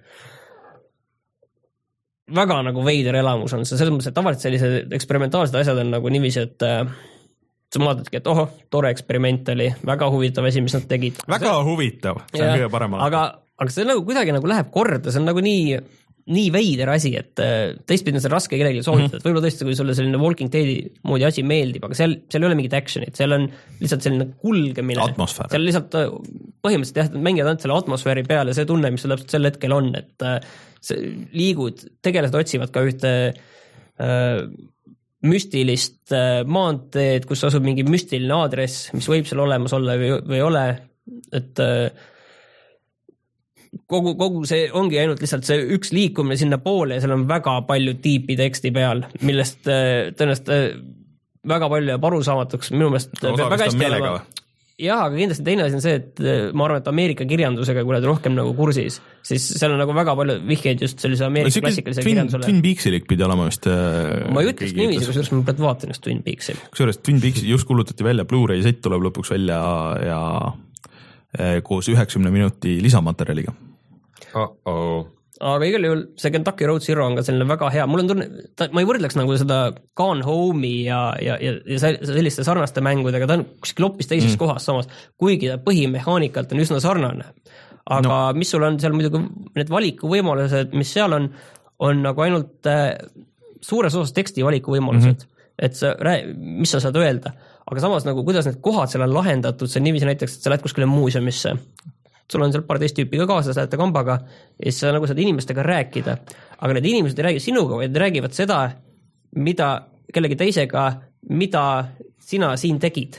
Väga nagu veider elamus on see, selles mõttes, et tavaliselt sellised eksperimentaalsed asjad on nagu niiviisi, et sa maadadki, et oho, tore eksperiment oli, väga huvitav asi, mis nad tegid. Väga see... huvitav, see on ja, kõige parem. Aga, aga see nagu kuidagi nagu läheb korda, see on nagu nii, nii veider asi, et teistpidi on see raske kellelegi soovitada, et võib-olla tõesti, kui sulle selline Walking Deadi moodi asi meeldib, aga seal, seal ei ole mingit actionit, seal on lihtsalt selline kulgemine. Atmosfäär. Seal lihtsalt põhimõtteliselt jah, et mängijad ainult selle atmosfääri peale, see tunne, mis sul täpselt sel hetkel on, et see, liigud, tegelased otsivad ka ühte äh, müstilist maanteed, kus asub mingi müstiline aadress, mis võib seal olemas olla või, või ole, et kogu, kogu see ongi ainult lihtsalt see üks liikumine sinna poole ja seal on väga palju tiipi teksti peal, millest tõenäoliselt väga palju jääb arusaamatuks, minu meelest no, peab väga hästi olema. Jah, aga kindlasti teine asi on see, et ma arvan, et Ameerika kirjandusega, kui oled rohkem nagu kursis, siis seal on nagu väga palju vihjeid just sellise Ameerika no, klassikalise Twin, kirjandusele. Twin Peaksilik pidi olema vist... Ma ei ütleks niiviisi, kus just ma praegu vaatan just Twin Peaksi. Kusjuures Twin Peaks just kuulutati välja, Blu-ray set tuleb lõpuks välja ja koos üheksakümne minuti lisamaterjaliga. Uh-oh. Aga igal juhul see Kentucky Road Zero on ka selline väga hea, mul on tunne, ta, ma ei võrdleks nagu seda Gone Home'i ja, ja, ja, ja selliste sarnaste mängudega, ta on kuskil hoopis teises mm. kohas samas, kuigi ta põhimehaanikalt on üsna sarnane. Aga no. Mis sul on seal muidugi need valikuvõimalused, mis seal on, on nagu ainult äh, suures osas teksti valikuvõimalused, mm-hmm. et sa, mis sa saad öelda, aga samas nagu kuidas need kohad seal on lahendatud, see on niiviisi näiteks, et sa lähed kuskile muuseumisse, sul on seal paar teist tüüpi ka kaasas, lähete kambaga ja siis sa nagu saad inimestega rääkida, aga need inimesed ei räägi sinuga, vaid räägivad seda, mida kellegi teisega, mida sina siin tegid.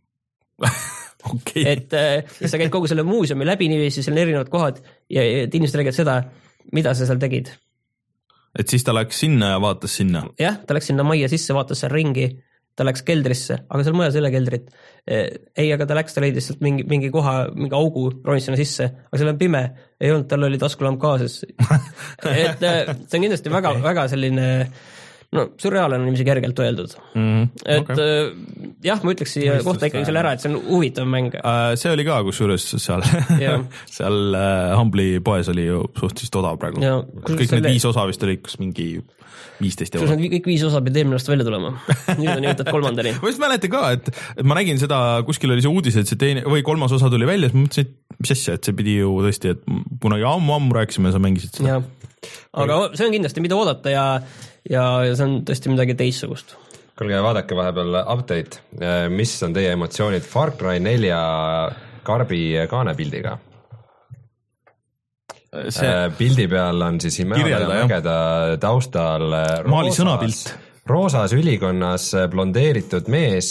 Okay. Et äh, sa käid kogu selle muuseumi läbi niiviisi, seal on erinevad kohad ja, ja inimesed räägivad seda, mida sa seal tegid. Et siis ta läks sinna ja vaatas sinna? Jah, ta läks sinna majja sisse, vaatas seal ringi, ta läks keldrisse, aga seal majas ei ole keldrit. Ei, aga ta läks, ta leidis mingi, mingi koha, mingi augu, ronis sinna sisse, aga seal on pime, ei olnud, tal oli taskulamp kaasas. Et see on kindlasti väga, väga selline, no surreaalne on niiviisi kergelt öeldud. Mm-hmm. Et okay. Jah, ma ütleks siia kohta ikkagi selle ära, et see on huvitav mäng. See oli ka, kusjuures seal, seal Humble'i poes oli ju suhteliselt odav praegu. Ja, kõik need viis osa vist oli kas mingi viisteist euro. Sul on kõik viis osa pidi eelmine aasta välja tulema. Nüüd on jõutad kolmandani. Ma just mäletan ka, et, et ma nägin seda, kuskil oli see uudis, et see teine või kolmas osa tuli välja, siis ma mõtlesin, et mis asja, et see pidi ju tõesti, et kunagi ammu-ammu rääkisime, sa mängisid seda. Ja. Aga see on kindlasti, mida oodata ja, ja see on tõesti midagi teissugust. kuulge, vaadake vahepeal update, mis on teie emotsioonid Far Cry nelja karbi kaanepildiga? See... Pildi peal on siis mägeda taustal maali sõnapilt. Roosas ülikonnas blondeeritud mees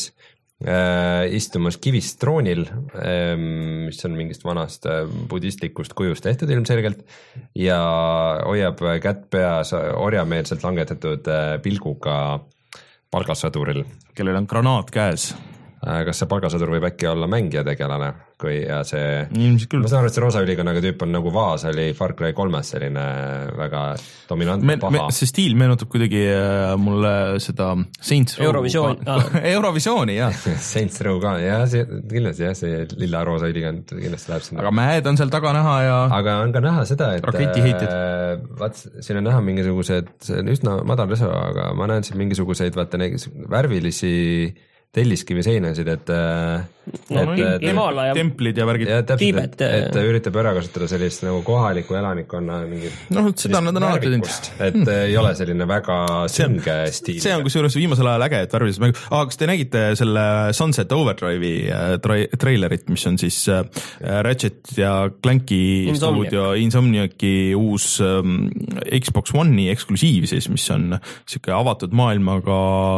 äh, istumas kivist troonil, äh, mis on mingist vanast äh, budistlikust kujust tehtud ilmselgelt ja hoiab kätt peas orjameelselt langetatud äh, pilguga palgasõduril. Kellel on granaat käes. Kas see palgasõdur võib äkki olla mängija tegelane, kui ja see, ma saan aru, et see roosa ülikonnaga tüüp on nagu Vaas oli Far Cry kolmes selline väga dominantne paha. Me, see stiil meenutab kuidagi mulle seda Saints Row. Eurovisioon. Eurovisiooni, jah. Saints Row ka, jah, see, kindlasti jah, see lilla roosa ülikond kindlasti läheb sinna. Aga mäed on seal taga näha ja aga on ka näha seda, et raketiheited. Vaat, siin on näha mingisugused, see on üsna madal reso, aga ma näen siin mingisuguseid vaata neid värvilisi telliskivi seinasid, et, no, et, et Himalaia templid ja värgid. Ja täpselt, et, et ta üritab ära kasutada sellist nagu kohaliku elanikkonna mingit no, seda nad on alati teinud. Et mm. ei ole selline väga sünge stiil. See on kusjuures viimasel ajal äge, et värvilised mängu. Ah, kas te nägite selle Sunset Overdrive'i tra- trailerit, mis on siis äh, Ratchet ja Clanki Insomniac. stuudio Insomniaci uus ähm, Xbox One'i eksklusiiv siis, mis on siuke avatud maailmaga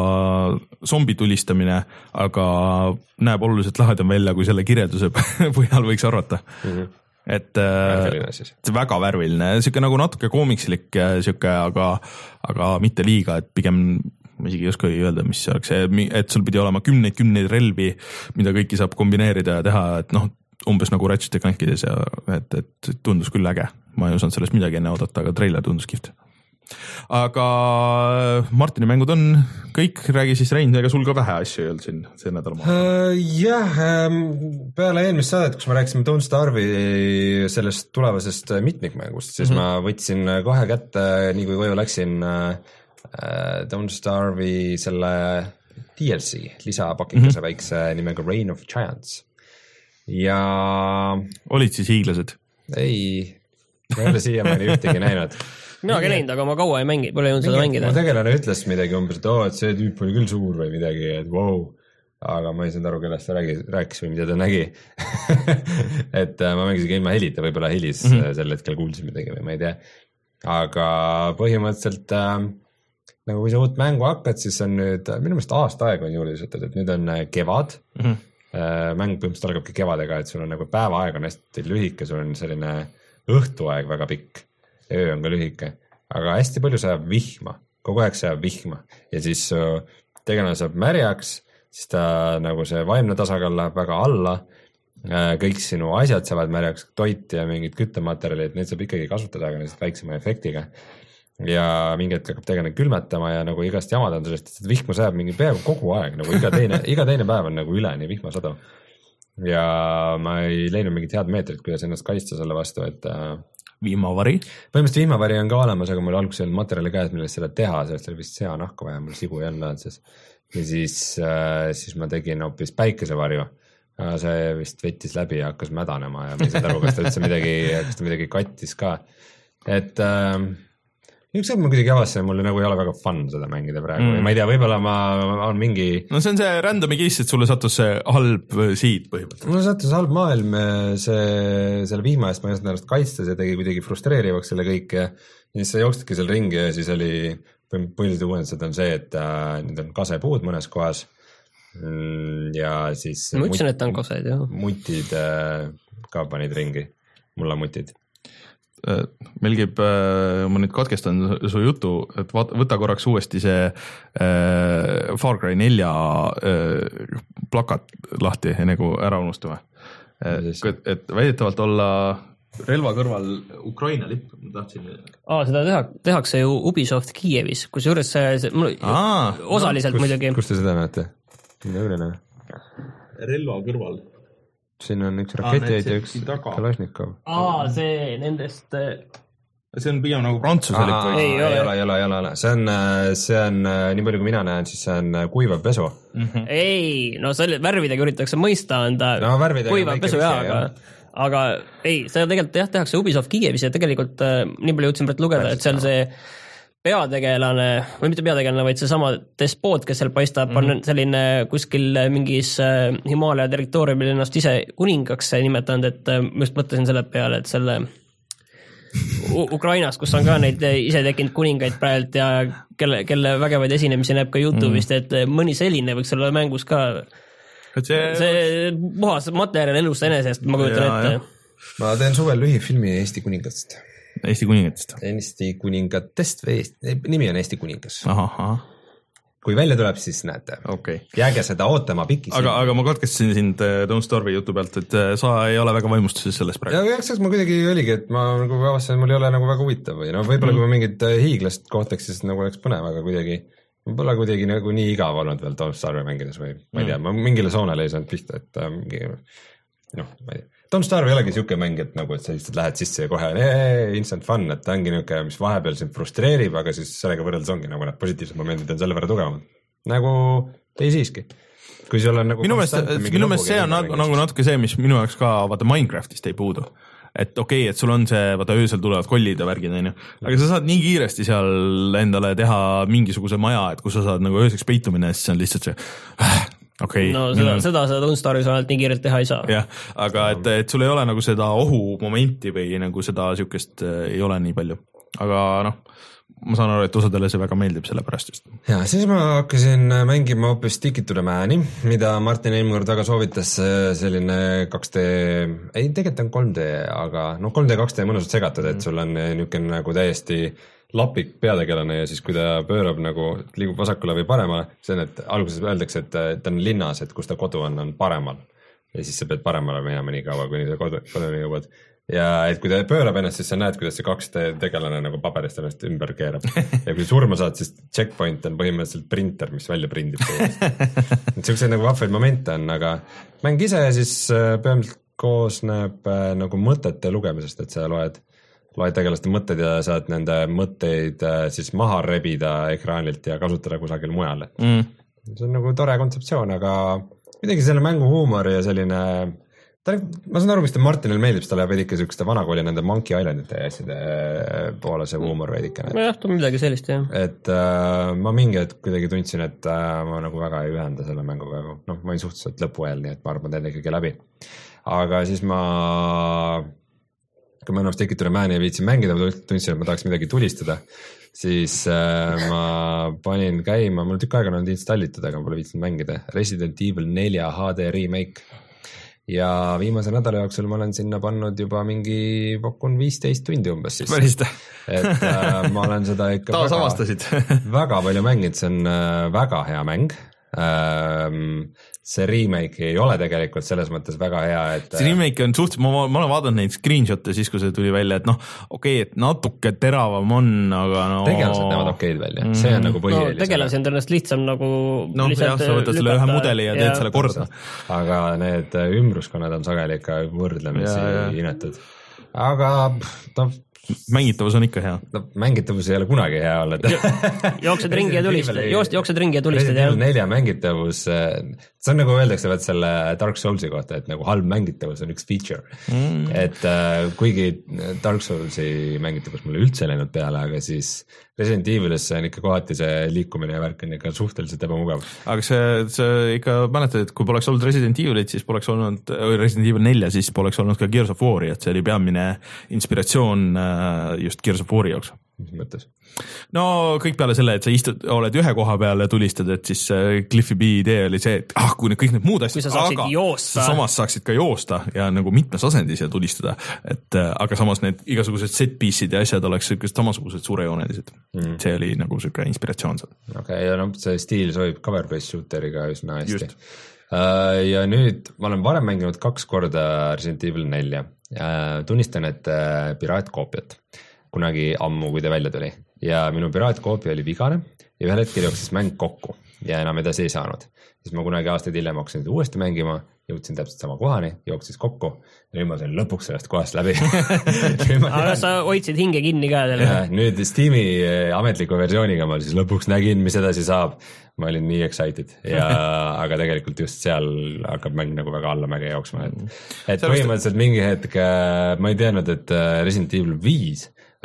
zombi tulistamine, aga näeb oluliselt lahedam välja, kui selle kirjelduse põhjal võiks arvata. Mm-hmm. Et äh, väga värviline, siuke nagu natuke koomikslik siuke, aga, aga mitte liiga, et pigem ma isegi ei oska öelda, mis see oleks, et sul pidi olema kümneid, kümneid relvi, mida kõiki saab kombineerida ja teha, et noh, umbes nagu Ratchet ja Clankides ja et, et tundus küll äge. Ma ei osanud sellest midagi enne oodata, aga treiler tundus kihvt. Aga Martini mängud on kõik, räägi siis Rein, ega sul ka vähe asju ei olnud siin see nädal maha? Uh, jah, peale eelmist saadet, kus me rääkisime Don't Starve'i sellest tulevasest mitmikmängust, siis mm -hmm. ma võtsin kohe kätte, nii kui koju läksin uh, Don't Starve'i selle D L C lisapakikese mm -hmm. väikse nimega Reign of Giants ja olid siis hiiglased? Ei, ma ei ole siiamaani ühtegi näinud. Mina ka näinud, aga ma kaua ei mängi, pole jõudnud seda mängida. Ma tegelane ütles midagi umbes, et oo, et see tüüp oli küll suur või midagi, et wow, aga ma ei saanud aru, kellest ta räägis, rääkis või mida ta nägi. et ma mängisin ka ilma helita, võib-olla helis mm -hmm. sel hetkel kuulsin midagi või ma ei tea. Aga põhimõtteliselt äh, nagu kui sa uut mängu hakkad, siis on nüüd, minu meelest aasta aega on juurde lisatud, et nüüd on kevad. Mm -hmm. äh, mäng põhimõtteliselt algabki kevadega, et sul on nagu päevaaeg on hästi lühike, sul on selline õhtuaeg väga pikk. Öö on ka lühike, aga hästi palju sajab vihma, kogu aeg sajab vihma ja siis tegelane saab märjaks, siis ta nagu see vaimne tasakaal läheb väga alla, kõik sinu asjad saavad märjaks, toit ja mingid küttematerjalid, neid saab ikkagi kasutada, aga lihtsalt väiksema efektiga ja mingi hetk hakkab tegelane külmetama ja nagu igast jamad on sellest, et vihma sajab mingi peaaegu kogu aeg, nagu iga teine, iga teine päev on nagu üleni vihmasadu ja ma ei leidnud mingit head meetrit, kuidas ennast kaitsta selle vastu, et vihmavari? Põhimõtteliselt vihmavari on ka olemas, aga mul alguses ei olnud materjali käes, millest seda teha, sellest oli vist sea nahka vaja, mul sigu ei olnud siis. Ja siis, äh, siis ma tegin hoopis päikesevarju. See vist vettis läbi ja hakkas mädanema ja ma ei saanud aru, kas ta üldse midagi, kas ta midagi kattis ka. Et äh, üks aeg ma kuidagi avastasin, mulle nagu ei ole väga fun seda mängida praegu mm. ma ei tea, võib-olla ma on mingi no see on see randomi case, et sulle sattus see halb siid põhimõtteliselt. Mulle sattus halb maailm, see, selle vihma eest ma ei saanud ennast kaitsta, see tegi kuidagi frustreerivaks selle kõik ja siis sa jooksidki seal ringi ja siis oli põhilised uuendused on see, et äh, nüüd on kasepuud mõnes kohas ja siis ma ütlesin, et on kased, jah. Mutid äh, ka panid ringi, mulla mutid. Meil käib, ma nüüd katkestan su jutu, et võta korraks uuesti see äh, Far Cry nelja äh, plakat lahti, enne kui ära unustame. Et, et väidetavalt olla relva kõrval Ukraina lipp, ma tahtsin. Aa, seda teha, tehakse ju Ubisoft Kiievis, kus juures see, see mul, Aa, osaliselt no, kus, muidugi. Kus te seda näete? Mida üle näe? Relva kõrval. Siin on üks raketiaid ja üks Kalašnikov. Aa, see nendest... See on pigem nagu prantsuselik või? Ei, ei ole, ei ole, ei ole, ole. See on, see on, nii palju kui mina näen, siis see on kuivav pesu. Mm-hmm. Ei, no selle värvidega üritatakse mõista anda no, kuivav pesu jaa, aga, aga ei, see tegelikult jah, tehakse Ubisoft Kiievis ja tegelikult nii palju jõudsin praegu lugeda, et seal see peategelane või mitte peategelane, vaid see sama despoot, kes seal paistab, mm. on selline kuskil mingis Himaalia territooriumil ennast ise kuningaks nimetanud, et ma just mõtlesin selle peale, et selle U- Ukrainas, kus on ka neid ise tekkinud kuningaid praegu ja kelle, kelle vägevaid esinemisi näeb ka YouTube'ist, et mõni selline võiks olla mängus ka see, see puhas materjal elust enesest, ma kujutan ja, ette. Ma teen suvel lühifilmi Eesti kuningatest. Eesti kuningatest? Eesti kuningatest või Eesti, nimi on Eesti kuningas. Aha, aha. Kui välja tuleb, siis näete. Okay. Jääge seda ootama pikki. Aga, aga ma katkestasin sind Don't Starve'i jutu pealt, et sa ei ole väga vaimustuses selles praegu. Ja jaksaks ma kuidagi oligi, et ma nagu avastasin, mul ei ole nagu väga huvitav või no võib-olla mm. kui ma mingit hiiglast kohtaks, siis nagu oleks põnev, aga kuidagi võib-olla kuidagi nagu nii igav olnud veel Don't Starve'i mängides või ma ei tea, ma mingile soonele ei saanud pihta, et mingi, noh, ma ei tea. Don't Starve ei olegi siuke mäng, et nagu, et sa lihtsalt lähed sisse ja kohe ee, instant fun, et ta ongi niuke, mis vahepeal sind frustreerib, aga siis sellega võrreldes ongi nagu need positiivsed momendid on selle võrra tugevamad. Nagu ei siiski. Kui sul on nagu minu meelest, minu meelest see on nagu, nagu natuke see, mis minu jaoks ka vaata Minecraftist ei puudu. Et okei, okay, et sul on see, vaata öösel tulevad kollid ja värgid, on ju. Aga sa saad nii kiiresti seal endale teha mingisuguse maja, et kus sa saad nagu ööseks peitumine, siis on lihtsalt see okay, no seda, on... seda sa Don't Starve'is ainult nii kiirelt teha ei saa. Jah, aga et, et sul ei ole nagu seda ohumomenti või nagu seda siukest ei ole nii palju. Aga noh, ma saan aru, et osadele see väga meeldib selle pärast just. Ja siis ma hakkasin mängima hoopis Ticket to the Man'i, mida Martin eelmikord väga soovitas, selline kaks D, ei tegelikult on kolm D, aga no kolm D, kaks D mõnusalt segatud, et sul on niisugune nagu täiesti lapik peategelane ja siis kui ta pöörab nagu, liigub vasakule või paremale, see on, et alguses öeldakse, et ta on linnas, et kus ta kodu on, on paremal. Ja siis sa pead paremale minema nii kaua, kuni ta kodu, koduni jõuad. Ja et kui ta pöörab ennast, siis sa näed, kuidas see kaks tegelane nagu paberist ennast ümber keerab. Ja kui surma saad, siis checkpoint on põhimõtteliselt printer, mis välja prindib. Siuksed nagu vahvaid momente on, aga mäng ise siis põhimõtteliselt koosneb nagu mõtete lugemisest, et sa loed loed tegelaste mõtted ja saad nende mõtteid siis maha rebida ekraanilt ja kasutada kusagil mujal. Mm. See on nagu tore kontseptsioon, aga midagi selle mängu huumor ja selline, ta, ma saan aru, mis ta Martinil meeldib, ta läheb veidike sükeste vanakooli nende Monkey Islandite ja asjade poole see huumor veidike. No jah, ta on midagi sellist, jah. Et äh, ma mingi hetk kuidagi tundsin, et äh, ma nagu väga ei ühenda selle mänguga, noh, ma olin suhteliselt lõpu eel, nii et ma arvan, ma teen ikkagi läbi. Aga siis ma kui ma ennast Ticket to the Man'i viitsin mängida, ma tundsin, et ma tahaks midagi tulistada, siis äh, ma panin käima, mul tükk aega on installitud, aga ma pole viitsin mängida, Resident Evil neli H D remake. Ja viimase nädala jooksul ma olen sinna pannud juba mingi pakun viisteist tundi umbes siis. Pärista. Et äh, ma olen seda ikka taas väga, avastasid. väga palju mänginud, see on äh, väga hea mäng. Ähm, see remake ei ole tegelikult selles mõttes väga hea, et see remake on suht, ma, ma olen vaadanud neid screenshot'e siis, kui see tuli välja, et noh, okei, okay, et natuke teravam on, aga no tegelased näevad okeid välja, see on nagu põhiline. No tegelasi on tõenäoliselt lihtsam nagu no, jah, sa võtad selle ühe mudeli ja, ja teed selle korda. Aga need ümbruskonnad on sageli ikka võrdlemisi inetud. Aga noh, mängitavus on ikka hea. No, mängitavus ei ole kunagi hea olnud. Jooksed ringi ja tulistad, jooksed ringi ja tulistad. Nelja mängitavus, see on nagu öeldakse vaat selle Dark Soulsi kohta, et nagu halb mängitavus on üks feature. Mm. Et äh, kuigi Dark Soulsi mängitavus mulle üldse läinud peale, aga siis Resident Evilisse on ikka kohati see liikumine ja värk on ikka suhteliselt ebamugav. Aga see, see ikka mäletad, et kui poleks olnud Resident Evilit, siis poleks olnud Resident Evil neli, siis poleks olnud ka Gears of War'i, et see oli peamine inspiratsioon just Gears of War'i jaoks. Mis mõttes? No kõik peale selle, et sa istud, oled ühe koha peale ja tulistad, et siis Cliffy B idee oli see, et ah, kui need kõik need muud asjad, aga joosta. sa samas saaksid ka joosta ja nagu mitmes asendis ja tulistada, et aga samas need igasugused set-piece'id ja asjad oleks samasugused suurejoonelised. Mm. See oli nagu siuke inspiratsioon seal. Okay, ja no see stiil sobib cover-based shooteriga üsna hästi. Uh, ja nüüd ma olen varem mänginud kaks korda Resident Evil neli. Uh, tunnistan, et uh, piraatkoopiat kunagi ammu, kui ta välja tuli. Ja minu piraatkoopia oli vigane ja ühel hetkel jooksis mäng kokku ja enam edasi ei saanud. Siis ma kunagi aastaid hiljem hakkasin uuesti mängima, jõudsin täpselt sama kohani, jooksis kokku ja nüüd ma sain lõpuks sellest kohast läbi. Aga sa hoidsid hinge kinni ka jälle. Nüüd Steam'i ametliku versiooniga ma siis lõpuks nägin, mis edasi saab. Ma olin nii excited, ja, aga tegelikult just seal hakkab mäng nagu väga allamäge jooksma. Et, et põhimõtteliselt mingi hetk ma ei teadnud, et Resident Evil viis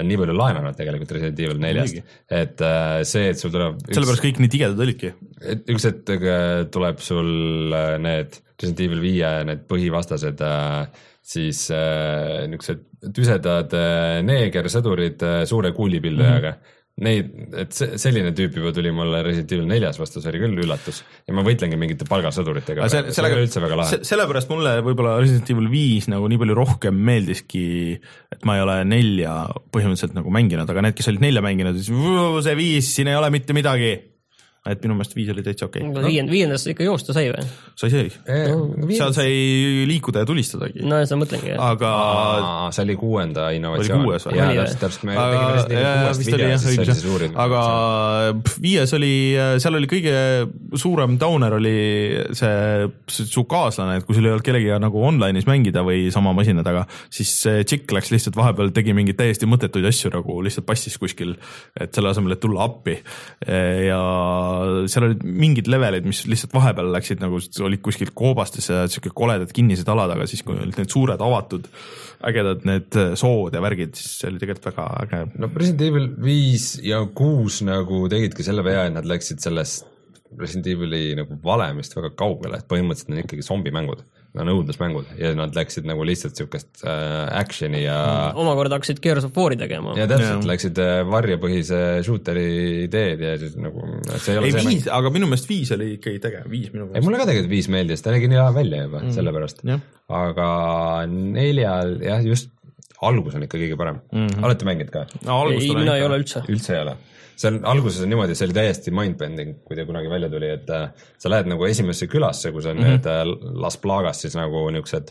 on nii palju laenanud tegelikult Resident Evil neljast, et see, et sul tuleb üks, sellepärast kõik nii tigedad olidki. Et üks hetk tuleb sul need Resident Evil viie need põhivastased siis niisugused tüsedad neegersõdurid suure kuulipildajaga mm. -hmm. Neid, et selline tüüp juba tuli mulle Resident Evil neljas vastu, see oli küll üllatus ja ma võitlengi mingite palgasõduritega, see, see oli üldse väga lahe. Sellepärast mulle võib-olla Resident Evil viis nagu nii palju rohkem meeldiski, et ma ei ole nelja põhimõtteliselt nagu mänginud, aga need, kes olid nelja mänginud, siis see viis, siin ei ole mitte midagi. Et minu meelest viis oli täitsa okei okay. Viiend, Viiendast ikka joosta sai või? Sai sai no,, seal sai liikuda ja tulistadagi. No seda mõtlengi. Aga Aa, see oli kuuenda innovatsioon. Oli kuues või? Jaa, täpselt, täpselt me tegime Resident Evil kuuest video, siis see oli see suurim. Aga viies oli, seal oli kõige suurem downer oli see su kaaslane, et kui sul ei olnud kellegiga nagu online'is mängida või sama masina taga, siis see tšikk läks lihtsalt vahepeal, tegi mingeid täiesti mõttetuid asju, nagu lihtsalt passis kuskil, et selle asemel, et tulla appi ja seal olid mingid levelid, mis lihtsalt vahepeal läksid nagu, olid kuskil koobastes ja siuke koledad kinnised alad, aga siis kui olid need suured avatud ägedad need sood ja värgid, siis see oli tegelikult väga äge. No Resident Evil viis ja kuus nagu tegidki selle vea, et nad läksid sellest Resident Evili nagu valemist väga kaugele, et põhimõtteliselt on ikkagi zombimängud, nad on õudusmängud ja nad läksid nagu lihtsalt siukest äh, actioni ja omakorda hakkasid Gears of War'i tegema. Ja täpselt, ja. Läksid varjapõhise shooteri ideed ja siis nagu see ei ole ei, see viis, aga minu meelest viis oli ikkagi tege, viis minu meelest. Ei, mulle ka tegelikult viis meeldis, ta nägi nii hea välja juba mm. sellepärast, ja. Aga neljal jah, just algus on ikka kõige parem mm. -hmm. Olete mänginud ka? No, ei, mina ei ole üldse. Üldse ei ole. See on, alguses on niimoodi, see oli täiesti mindbending, kui ta kunagi välja tuli, et äh, sa lähed nagu esimesse külasse, kus on mm -hmm. need äh, Las Plagas siis nagu niuksed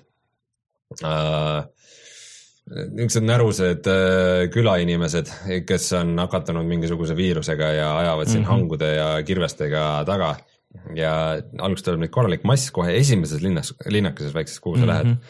äh, niuksed närused äh, külainimesed, kes on nakatunud mingisuguse viirusega ja ajavad siin mm -hmm. hangude ja kirvestega taga ja alguses tuleb neid korralik mass kohe esimeses linnas, linnakeses väikses, kuhu sa mm -hmm. lähed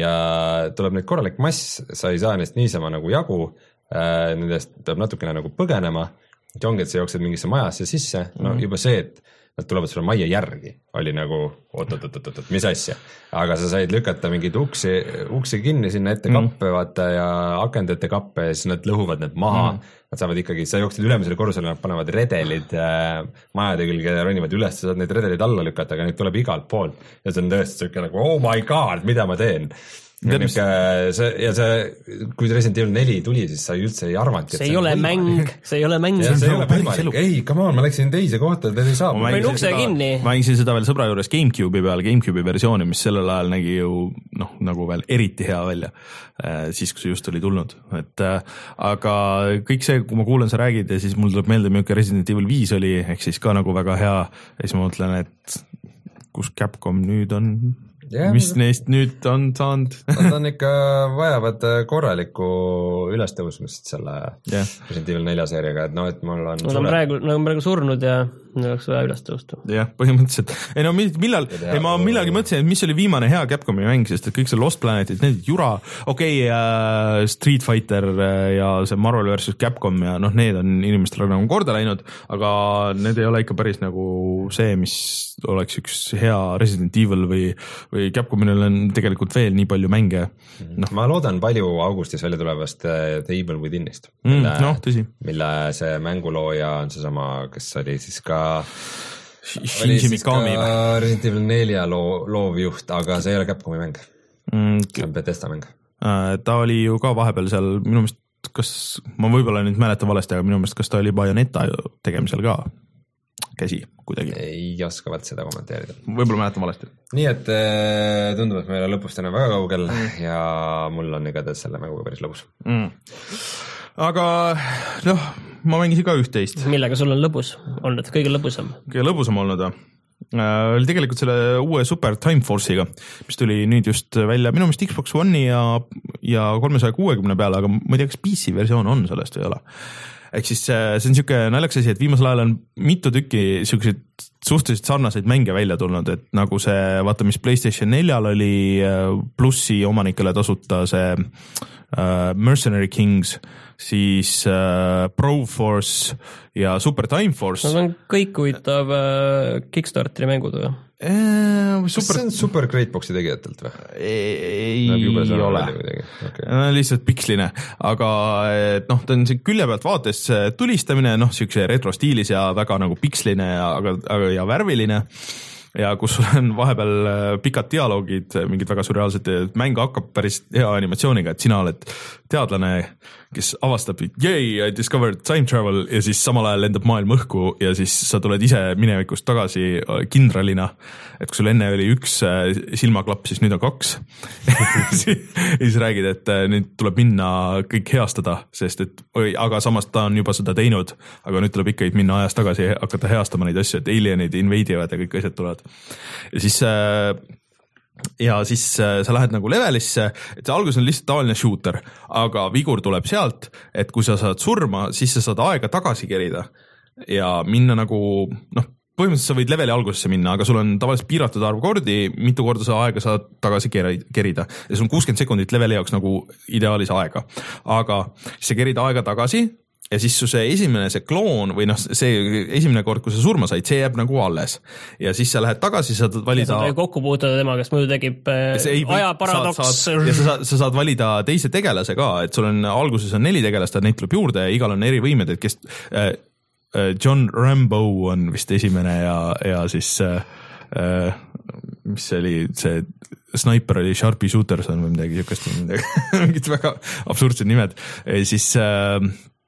ja tuleb neid korralik mass, sa ei saa neist niisama nagu jagu äh,, nendest peab natukene nagu põgenema. See ongi, et sa jooksed mingisse majasse sisse, no juba see, et nad tulevad sulle majja järgi, oli nagu oot-oot-oot-oot, mis asja. Aga sa said lükata mingeid uksi, uksi kinni sinna ette kappe mm. vaata ja akende ette kappe ja siis nad lõhuvad need maha. Mm. Nad saavad ikkagi, sa jooksed ülemisele korrusele, nad panevad redelid äh, majade külge ja ronivad üles, sa saad neid redelid alla lükata, aga neid tuleb igalt poolt. Ja see on tõesti siuke nagu, oh my god, mida ma teen? Ja, niuke, see, ja see, kui Resident Evil neli tuli, siis sa üldse ei arvanud, see ei ole mäng, see ei ole mäng. Ja see ei ole võimalik, ei, come on, ma läksin teise kohta, te ei saa. Ma mängisin, kinni. ma mängisin seda veel sõbra juures GameCube'i peal, GameCube'i versiooni, mis sellel ajal nägi ju noh, nagu veel eriti hea välja, siis kui see just oli tulnud. Et, aga kõik see, kui ma kuulen, sa räägid ja siis mul tuleb meelde, milline Resident Evil viis oli, ehk siis ka nagu väga hea ja siis ma mõtlen, et kus Capcom nüüd on... Yeah, mis neist nüüd on saanud? Nad on ikka vajavad korralikku ülestõusmist selle yeah. Resident Evil nelja seeriaga, et no, et mul on... Nad on praegu, nad on praegu surnud ja oleks vaja ülestõusta. Jah, põhimõtteliselt. Ei no millal, ei ma millagi mõtlesin, et mis oli viimane hea Capcomi mäng, sest et kõik see Lost Planetit, need jura, okei okay, uh, Street Fighter ja see Marvel versus Capcom ja noh, need on inimestele nagu korda läinud, aga need ei ole ikka päris nagu see, mis oleks üks hea Resident Evil või, või Capcomil on tegelikult veel nii palju mänge. No. Ma loodan palju augustis välja tulevast The Evil Withinist, mm, mille, no, mille see mängulooja on seesama, kes oli siis ka oli siis ka Resident Evil nelja loo, loovjuht, aga see ei ole Capcomi mäng mm,. see on Bethesda mäng. Ta oli ju ka vahepeal seal, minu meelest, kas, ma võib-olla nüüd mäletan valesti, aga minu meelest, kas ta oli Bayonetta tegemisel ka käsi kuidagi? Ei oskavad seda kommenteerida. Võib-olla mäletan valesti. Nii et tundub, et meile lõpust enne väga kaugel mm. ja mul on igatahes selle mänguga päris lõbus mm. Aga noh, ma mängisin ka üht-teist. Millega sul on lõbus olnud, kõige lõbusam? Kõige lõbusam olnud äh, oli tegelikult selle uue Super Time Force'iga, mis tuli nüüd just välja minu meelest Xbox One'i ja, ja kolmesaja kuuekümne peale, aga ma ei tea, kas P C versioon on sellest või ei ole. Ehk siis see on niisugune naljakas asi, et viimasel ajal on mitu tükki niisuguseid suhteliselt sarnaseid mänge välja tulnud, et nagu see, vaata, mis PlayStation neljal oli plussi omanikele tasuta see uh, Mercenary Kings, siis uh, Proforce ja Super Time Force. Nad on kõik huvitav uh, Kickstarteri mängud või? Super... kas see on Super Great Boxi tegijatelt või? ei, ei ole, okay. Lihtsalt piksline, aga et noh, ta on see külje pealt vaates tulistamine, noh, siukse retro stiilis ja väga nagu piksline ja, aga, aga, ja värviline ja kus sul on vahepeal pikad dialoogid, mingid väga surreaalsed, mäng hakkab päris hea animatsiooniga, et sina oled teadlane, kes avastab, yay, I discovered time travel ja siis samal ajal lendab maailm õhku ja siis sa tuled ise minevikust tagasi kindralina, et kui sul enne oli üks silmaklapp, siis nüüd on kaks ja siis räägid, et nüüd tuleb minna kõik heastada, sest et, aga samas ta on juba seda teinud, aga nüüd tuleb ikka minna ajas tagasi ja hakata heastama neid asju, et alienid invadivad ja kõik asjad tulevad. Ja siis ja siis sa lähed nagu levelisse, et see algus on lihtsalt tavaline shooter, aga vigur tuleb sealt, et kui sa saad surma, siis sa saad aega tagasi kerida ja minna nagu, noh, põhimõtteliselt sa võid leveli algusesse minna, aga sul on tavaliselt piiratud arv kordi, mitu korda sa aega saad tagasi kerida ja sul on kuuskümmend sekundit leveli jaoks nagu ideaalis aega, aga sa kerid aega tagasi ja siis su see esimene, see kloon või noh, see esimene kord, kui sa surma said, see jääb nagu alles. Ja siis sa lähed tagasi, saad valida... Ja sa kokku puutuda tema, kes muidu tekib ajaparadoks. Ja sa, sa saad valida teise tegelase ka, et sul on alguses on neli tegelast, neid tuleb juurde ja igal on eri võimed, et kes... Äh, John Rambo on vist esimene ja, ja siis... Äh, mis see oli, see sniper oli Sharpie Shooterson või midagi siukest, mingid väga absurdsed nimed. Ja siis... Äh,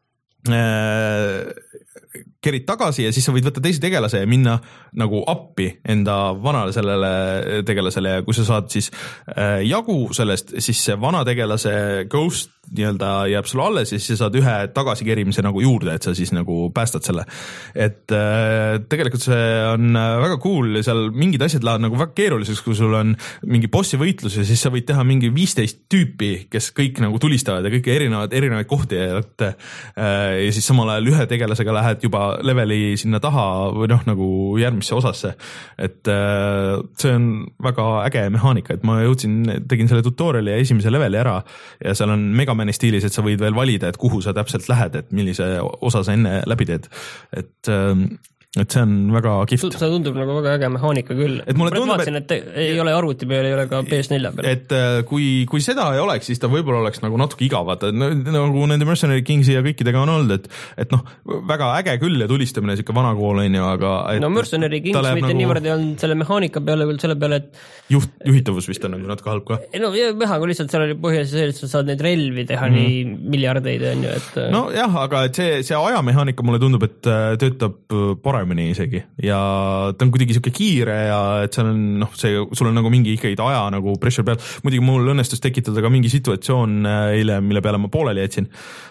kerid tagasi ja siis sa võid võtta teise tegelase ja minna nagu appi enda vanale sellele tegelasele ja kui sa saad siis äh, jagu sellest, siis see vana tegelase ghost nii-öelda jääb sulle alles ja siis sa saad ühe tagasikerimise nagu juurde, et sa siis nagu päästad selle. Et äh, tegelikult see on väga cool ja seal mingid asjad lähevad nagu väga keeruliseks, kui sul on mingi bossi võitlus ja siis sa võid teha mingi viisteist tüüpi, kes kõik nagu tulistavad ja kõik erinevad, erinevaid kohti ja, et, äh, ja siis samal ajal ühe tegelasega lähed juba leveli sinna taha või noh, nagu järgmisse osasse. Et äh, see on väga äge mehaanika, et ma jõudsin, tegin selle tutoriali ja esimese leveli ära ja seal on Mega Mani stiilis, et sa võid veel valida, et kuhu sa täpselt lähed, et millise osa sa enne läbi teed. Et et see on väga kihvt. See tundub nagu väga äge mehaanika küll. Et mulle tundub, vaatsin, et ei ole arvuti peal, ei ole ka P S neli peal. Et kui, kui seda ei oleks, siis ta võib-olla oleks nagu natuke igav, nagu nende Mercenary Kingsi ja kõikidega on olnud, et, et noh, väga äge küll ja tulistamine siuke vana kool on ju, aga et, no Mercenary Kings mitte nagu... niivõrd on selle mehaanika peale küll selle peale, et juht, juhitavus vist on nagu natuke halb ka. No jah, aga lihtsalt seal oli põhjas see, et sa saad neid relvi teha mm. nii miljardeid on ju, et no jah, aga et see, see ajamehaanika mulle tundub, et töötab paremini isegi ja ta on kuidagi siuke kiire ja et seal on noh, see, sul on nagu mingi ikkagi aja nagu pressure peal. Muidugi mul õnnestus tekitada ka mingi situatsioon eile, mille peale ma pooleli jätsin,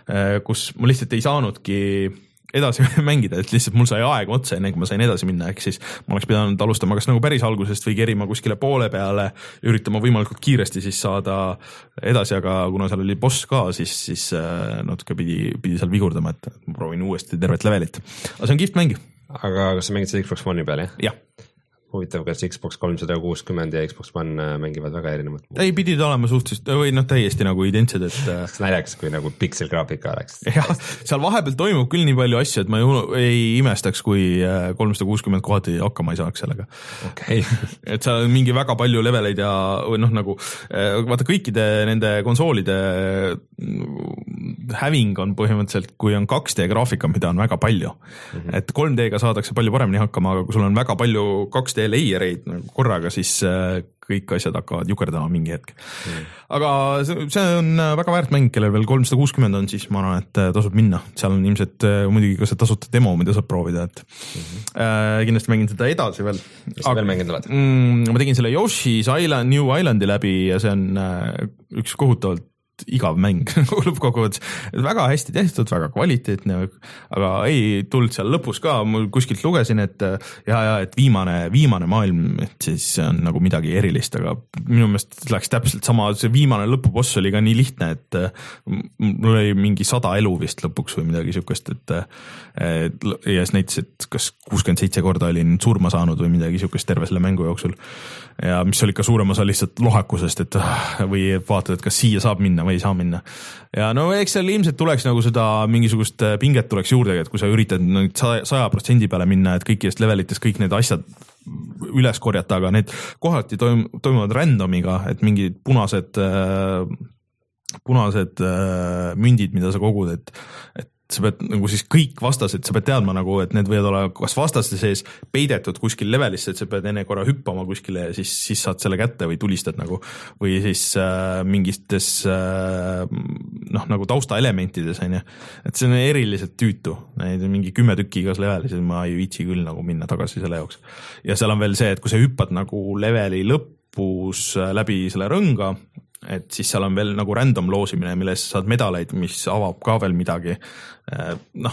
kus ma lihtsalt ei saanudki edasi mängida, et lihtsalt mul sai aeg otsa enne, kui ma sain edasi minna, ehk siis ma oleks pidanud alustama kas nagu päris algusest või kerima kuskile poole peale ja üritama võimalikult kiiresti siis saada edasi, aga kuna seal oli boss ka, siis, siis natuke pidi, pidi seal vigurdama, et ma proovin uuesti tervet levelit. Aga see on kihvt mäng. Aga kas sa mängid seda Xbox One'i peal, jah? Jah. Huvitav, kas Xbox kolmsada kuuskümmend ja Xbox One mängivad väga erinevat? Ei, pidid olema suhteliselt, või noh, täiesti nagu identsed, et kas naljakas, kui nagu pixel-graafika oleks? Jah, seal vahepeal toimub küll nii palju asju, et ma ju ei imestaks, kui kolmsada kuuskümmend kohati hakkama ei saaks sellega. Okay. Et seal on mingi väga palju leveleid ja või noh, nagu vaata kõikide nende konsoolide häving on põhimõtteliselt, kui on kaks D graafika, mida on väga palju. Mm-hmm. Et kolm D-ga saadakse palju paremini hakkama, aga kui sul on väga palju kaks D layereid korraga, siis kõik asjad hakkavad jukerdama mingi hetk. Mm. Aga see on väga väärt mäng, kellel veel kolmsada kuuskümmend on, siis ma arvan, et tasub minna. Seal on ilmselt muidugi ka see tasuta demo, mida saab proovida, et mm-hmm. äh, kindlasti mängin seda edasi veel. Mis sa veel mänginud oled? Mm, ma tegin selle Yoshi's Island, New Islandi läbi ja see on äh, üks kohutavalt igav mäng lõppkokkuvõttes. Väga hästi tehtud, väga kvaliteetne, aga ei tulnud seal lõpus ka, mul kuskilt lugesin, et ja, ja, et viimane, viimane maailm, et siis on nagu midagi erilist, aga minu meelest läks täpselt sama, see viimane lõpuboss oli ka nii lihtne, et mul oli mingi sada elu vist lõpuks või midagi siukest, et, et ja siis näitas, et kas kuuskümmend seitse korda olin surma saanud või midagi siukest terve selle mängu jooksul. Ja mis oli ka suurem osa lihtsalt lohakusest, et või vaatad, et kas siia saab minna või ei saa minna. ja no eks seal ilmselt tuleks nagu seda mingisugust pinget tuleks juurde, et kui sa üritad nüüd saja protsendi peale minna, et kõikidest levelites kõik need asjad üles korjata, aga need kohati toim, toimuvad randomiga, et mingid punased äh, punased äh, mündid, mida sa kogud, et, et sa pead nagu siis kõik vastased, sa pead teadma nagu, et need võivad olla kas vastaste sees peidetud kuskil levelisse, et sa pead enne korra hüppama kuskile ja siis, siis saad selle kätte või tulistad nagu, või siis äh, mingites äh, noh, nagu taustaelementides, on ju. Et see on eriliselt tüütu, neid on mingi kümme tükki igas levelis, ma ei viitsi küll nagu minna tagasi selle jaoks. Ja seal on veel see, et kui sa hüppad nagu leveli lõpus läbi selle rõnga, et siis seal on veel nagu random loosimine, milles saad medaleid, mis avab ka veel midagi. Noh,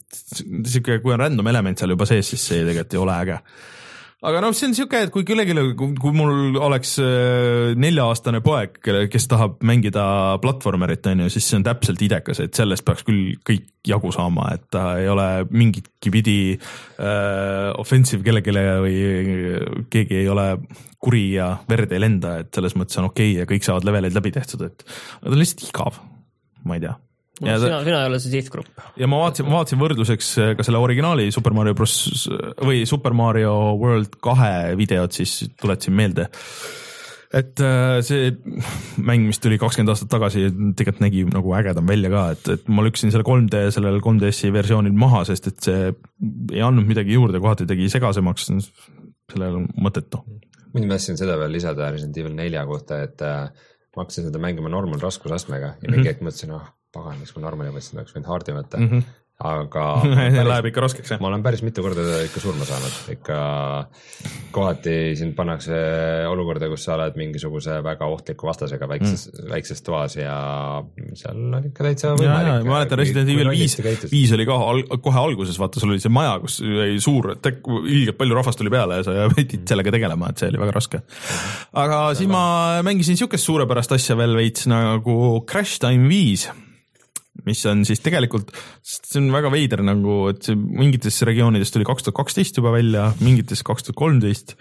kui on random element seal juba sees, siis see tegelikult ei ole äge. Aga noh, see on siuke, et kui kellelgi, kui mul oleks nelja-aastane poeg, kes tahab mängida platvormerit, siis see on täpselt idekas, et sellest peaks küll kõik jagu saama, et ta ei ole mingitki pidi äh, offensive kellelegi või keegi ei ole kuri ja verd ei lenda, et selles mõttes on okei ja kõik saavad leveleid läbi tehtud, et ta on lihtsalt igav, ma ei tea. No, sina, sina ei ole see sihtgrupp. Ja ma vaatasin, ma vaatasin võrdluseks ka selle originaali Super Mario Bros. Või Super Mario World kahe videot, siis tuletasin meelde. Et see mäng, mis tuli kakskümmend aastat tagasi, tegelikult nägi nagu ägedam välja ka, et, et ma lüksin selle kolm D, sellel kolm D S-i versioonil maha, sest et see ei andnud midagi juurde, kohati tegi segasemaks, sellel on mõtetu. Mind mässin seda veel lisada Resident Evil nelja kohta, et ma hakkasin seda mängima normal raskusastmega ja mingi hetk mõtlesin, noh, pagan, miks ma normali mõtlesin, oleks võinud hardi võtta, mm -hmm. aga päris, läheb ikka raskeks, ma olen päris mitu korda ikka surma saanud, ikka kohati sind pannakse olukorda, kus sa oled mingisuguse väga ohtliku vastasega väikses, mm. väikses toas ja seal on ikka täitsa võimalik. Ma mäletan Resident Evil viis oli ka al, kohe alguses, vaata, sul oli see maja, kus oli suur, ilgelt palju rahvast tuli peale ja sa võtid sellega tegelema, et see oli väga raske. Aga siis ma mängisin siukest suurepärast asja veel veits nagu Crash Time viis, mis on siis tegelikult, see on väga veider nagu, et see mingites regioonides tuli kaks tuhat kaksteist juba välja, mingites kaks tuhat kolmteist,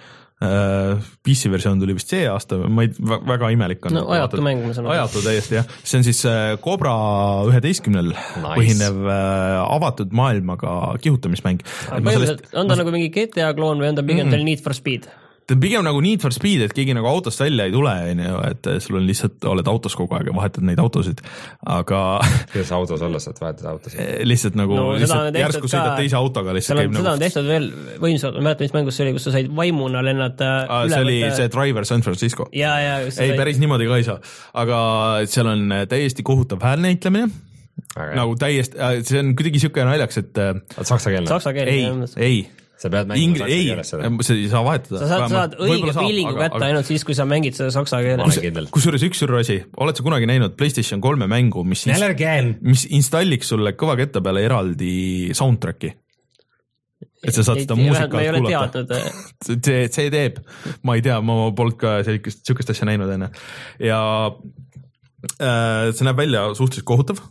P C versioon tuli vist see aasta, ma ei, väga imelik on. No ajatu mäng, ma saan aru. Ajatu täiesti, jah. See on siis Cobra üheteistkümnel nice. Põhinev avatud maailmaga kihutamismäng. Sellest... On ta nagu mingi G T A kloon või on ta pigem mm. Need for Speed? Ta on pigem nagu Need for Speed, et keegi nagu autost välja ei tule, et sul on lihtsalt, oled autos kogu aeg ja vahetad neid autosid, aga kuidas autos olla, saad vahetada autosid? Lihtsalt nagu no, lihtsalt järsku ka... sõidad teise autoga lihtsalt on, seda nagu... on tehtud veel võimsalt, ma mäletan, mis mängus see oli, kus sa said vaimuna lennata ah, see oli võtta... see Driver San Francisco ja, ja, ei, sai... päris niimoodi ka ei saa, aga seal on täiesti kohutav häälnäitlemine okay. Nagu täiesti, see on kuidagi siuke naljaks, et saksa keelne? Saksa keelne, ei, ei sa pead mängima saksa keeles seda. Ei, sa ei saa vahetada. Sa saad, saad õige feelingu kätte aga... ainult siis, kui sa mängid seda saksa keeles. Kusjuures üks suur asi, oled sa kunagi näinud PlayStation kolme mängu, mis, inst... mis installiks sulle kõva ketta peale eraldi soundtracki? Et sa saad seda muusikat kuulata. see, see teeb, ma ei tea, ma polnud ka sellist, sellist asja näinud enne. Ja äh, see näeb välja suhteliselt kohutav.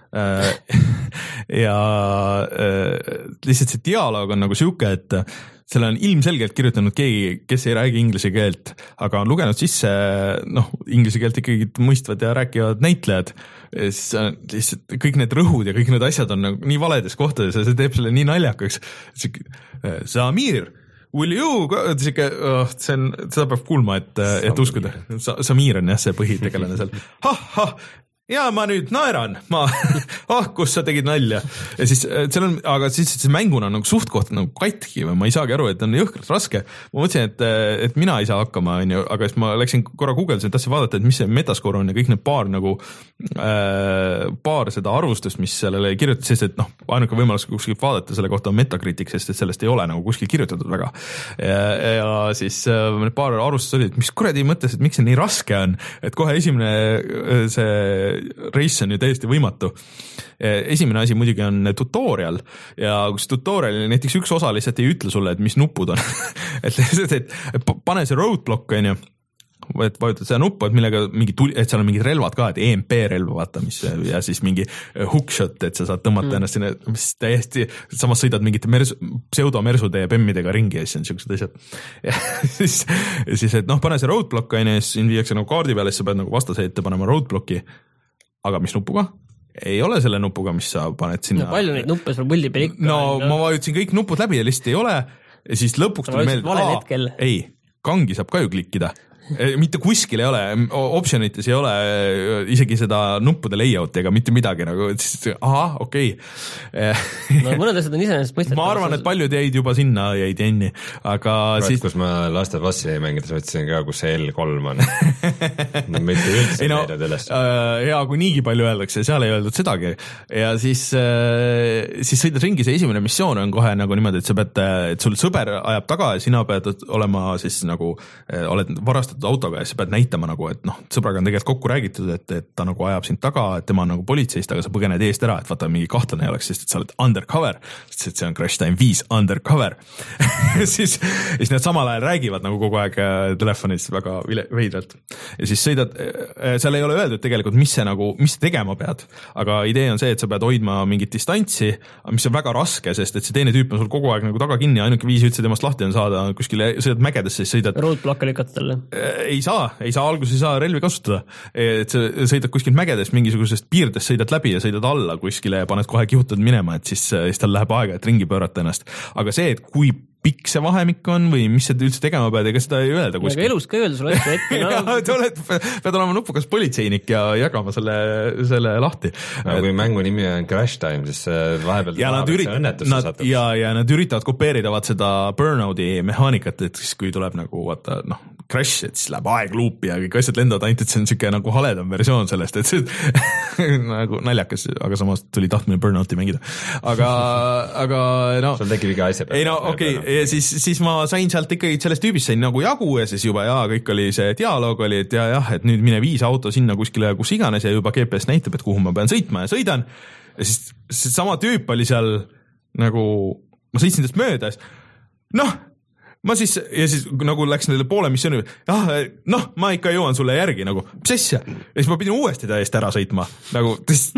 ja lihtsalt see dialoog on nagu siuke, et selle on ilmselgelt kirjutanud keegi, kes ei räägi inglise keelt, aga on lugenud sisse noh, inglise keelt ikkagi mõistvad ja rääkivad näitlejad. Siis kõik need rõhud ja kõik need asjad on nagu nii valedes kohtades ja see teeb selle nii naljakaks. Samir, will you, see on, seda peab kuulma, et, et uskuda. Samir on jah see põhitegelane seal. Hah, hah, ja ma nüüd naeran, ma, ah, kus sa tegid nalja. Ja siis seal on, aga siis see mänguna on nagu suht koht nagu katki või ma ei saagi aru, et on jõhkralt raske. Ma mõtlesin, et, et mina ei saa hakkama, aga siis ma läksin korra Googlesin, tahtsin vaadata, et mis see metaskoor on ja kõik need paar nagu, äh, paar seda arvustust, mis sellele kirjutas, sest et noh, ainuke võimalus kuskilt vaadata selle kohta on Metacritic, sest et sellest ei ole nagu kuskil kirjutatud väga. Ja, ja siis äh, need paar arvustust olid, et mis kuradi mõttes, et miks see nii raske on, et kohe esimene see race on ju täiesti võimatu. Esimene asi muidugi on tutorial ja kus tutorial näiteks üks osa lihtsalt ei ütle sulle, et mis nupud on. et, et, et pane see roadblock on ju, et vajutad seda nuppu, et millega mingi tuli, et seal on mingid relvad ka, et E M P relv vaata, mis ja siis mingi hookshot, et sa saad tõmmata mm. ennast sinna, mis täiesti, samas sõidad mingite mersu, pseudomersude ja bemmidega ringi ja siis on siuksed asjad. Ja siis, siis, et noh, pane see roadblock on ja siis viiakse nagu kaardi peale, siis sa pead nagu vastase ette panema roadblocki. aga mis nupuga? Ei ole selle nupuga, mis sa paned sinna. No palju neid nuppe sul puldi peal ikka? No on, ma vajutasin kõik nupud läbi ja lihtsalt ei ole ja siis lõpuks tuli meelde, ei, kangi saab ka ju klikkida. Mitte kuskil ei ole, optionites ei ole isegi seda nuppude layout ega mitte midagi nagu, siis aha, okei okay. No mõned asjad on iseenesest mõistet. Ma arvan, et paljud jäid juba sinna, jäid jänni, aga Praet, siis... kus ma Last of Us'i mängides võtsin ka, kus see L kolm on. No mitte üldse ei no, meeldud üles. Hea, kui niigi palju öeldakse, seal ei öeldud sedagi. Ja siis, siis sõidad ringi, see esimene missioon on kohe nagu niimoodi, et sa pead, et sul sõber ajab taga ja sina pead olema siis nagu, oled varastatud autoga ja sa pead näitama nagu, et noh, sõbraga on tegelikult kokku räägitud, et, et ta nagu ajab sind taga, et tema on nagu politseist, aga sa põgened eest ära, et vaata mingi kahtlane ei oleks, sest et sa oled undercover, sest et see on Crash Time viis undercover. siis, siis need samal ajal räägivad nagu kogu aeg telefonis väga veidralt. Ja siis sõidad, seal ei ole öeldud tegelikult, mis see nagu, mis tegema pead, aga idee on see, et sa pead hoidma mingit distantsi, mis on väga raske, sest et see teine tüüp on sul kogu aeg nagu taga kinni, ainuke viis üldse temast lahti on saada kuskile, sõidad mägedesse, siis sõidad roadblocki lükatel. Ei saa, ei saa, alguses ei saa relvi kasutada, et sa sõidad kuskilt mägedest mingisugusest piirdest, sõidad läbi ja sõidad alla kuskile ja paned kohe kihutad minema, et siis, siis tal läheb aega, et ringi pöörata ennast. Aga see, et kui pikk see vahemik on või mis sa üldse tegema pead, ega seda ei öelda kuskil. Aga elus ka öelda sulle asju ette. No. ja, te oled, pead olema nupukas politseinik ja jagama selle, selle lahti. No, kui mängu nimi on Crash Time, siis vahepeal ja nad, ürit, nad, ja, ja nad üritavad kopeerida vaat seda Burnouti mehaanikat, et siis kui tuleb nagu vaata, noh, crash, et siis läheb aeg luupi ja kõik asjad lendavad, ainult et see on siuke nagu haledam versioon sellest, et see nagu naljakas, aga samas tuli tahtmine Burnouti mängida. Aga, aga no... sul tekib iga asja. Ei no okei, okay. Ja siis, siis ma sain sealt ikkagi sellest tüübist sain nagu jagu ja siis juba jaa, kõik oli see dialoog oli, et ja jah, et nüüd mine viis auto sinna kuskile, kus iganes ja juba G P S näitab, et kuhu ma pean sõitma ja sõidan. Ja siis see sama tüüp oli seal nagu, ma sõitsin tast mööda, noh, ma siis, ja siis nagu läks neile poole missiooni, ah, noh, ma ikka jõuan sulle järgi, nagu, mis asja? Ja siis ma pidin uuesti täiesti ära sõitma, nagu,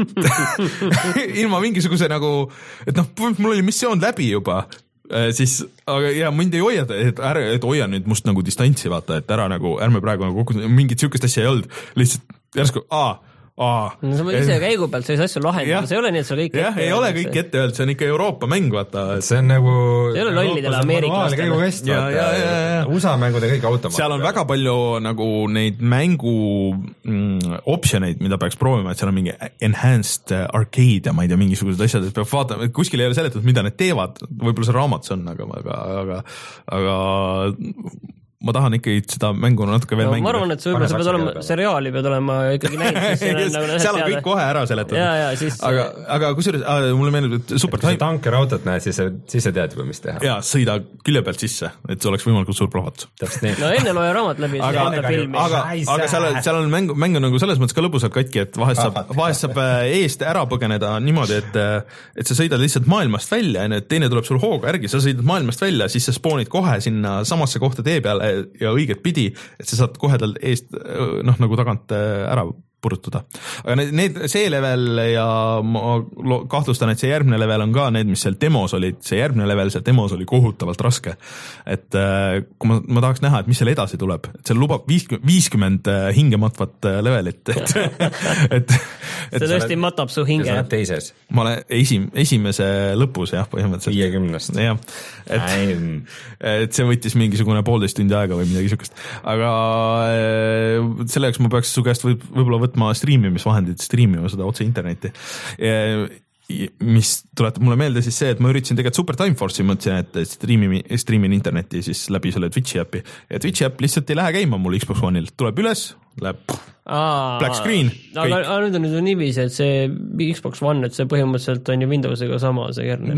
ilma mingisuguse nagu, et noh, mul oli missioon läbi juba, siis, aga ja mind ei hoia, et ära, et hoia nüüd must nagu distantsi, vaata, et ära nagu, ärme praegu nagu kokku, mingit sihukest asja ei olnud, lihtsalt järsku, aa, Aa, no sa ise käigu pealt sellise asju lahendada, see ei ole nii, et sa kõik jah, ei ole kõik ette öeldud, see on ikka Euroopa mäng, vaata. See on nagu see ei ole lollidele ameeriklastele. Ja, ja, ja, ja. U S A mängud ja kõik automaat. Seal on väga palju nagu neid mängu mm, optioneid, mida peaks proovima, et seal on mingi enhanced arcade ja ma ei tea, mingisugused asjad, et peab vaatama, kuskil ei ole seletud, mida need teevad, võib-olla see raamatus on, aga, aga, aga, aga ma tahan ikkagi seda mängu natuke veel no, mängida. Ma arvan, et see võib-olla sa pead olema, seriaali pead olema ikkagi näinud. Nagu seal on kõik kohe ära seletatud. Ja, ja, siis... Aga, aga kusjuures, mulle meenib, et super time. Kui sa tanker autot näed, siis, siis sa tead juba, mis teha. Ja, sõida külje pealt sisse, et see oleks võimalikult suur plahvatus. No enne loe raamat läbi. Aga, aga, aga seal, seal on mäng, mäng on nagu selles mõttes ka lõbusalt katki, et vahest saab, vahest saab eest ära põgeneda niimoodi, et, et sa sõidad lihtsalt maailmast välja, et teine tuleb sul hooga järgi, sa sõidad maailmast välja, siis sa spoonid kohe sinna samasse kohta tee peale ja õiget pidi, et sa saad kohe tal eest noh, nagu tagant ära purutada. Aga need, need, see level ja ma kahtlustan, et see järgmine level on ka need, mis seal demos olid, see järgmine level seal demos oli kohutavalt raske. Et kui ma, ma tahaks näha, et mis seal edasi tuleb, et seal lubab viiskümmend hingematvat levelit, et, et, et see tõesti matab su hinge. Ja sa oled teises. Ma olen esim, esimese lõpus, jah, põhimõtteliselt. viiekümnest. jah, et, et see võttis mingisugune poolteist tundi aega või midagi sükest. Aga selleks ma peaks su käest võib, võib-olla võtma striimimisvahendid, striimima seda otse internetti. Mis tuletab mulle meelde siis see, et ma üritasin tegelikult Super Time Force'i, mõtlesin, et striimin, striimin internetti siis läbi selle Twitchi äppi. Ja Twitchi äpp lihtsalt ei lähe käima mul Xbox One'il. Tuleb üles, läheb Aa, black screen. Aga, aga nüüd on nüüd on niiviisi, et see Xbox One, et see põhimõtteliselt on ju Windowsiga sama, see kernel.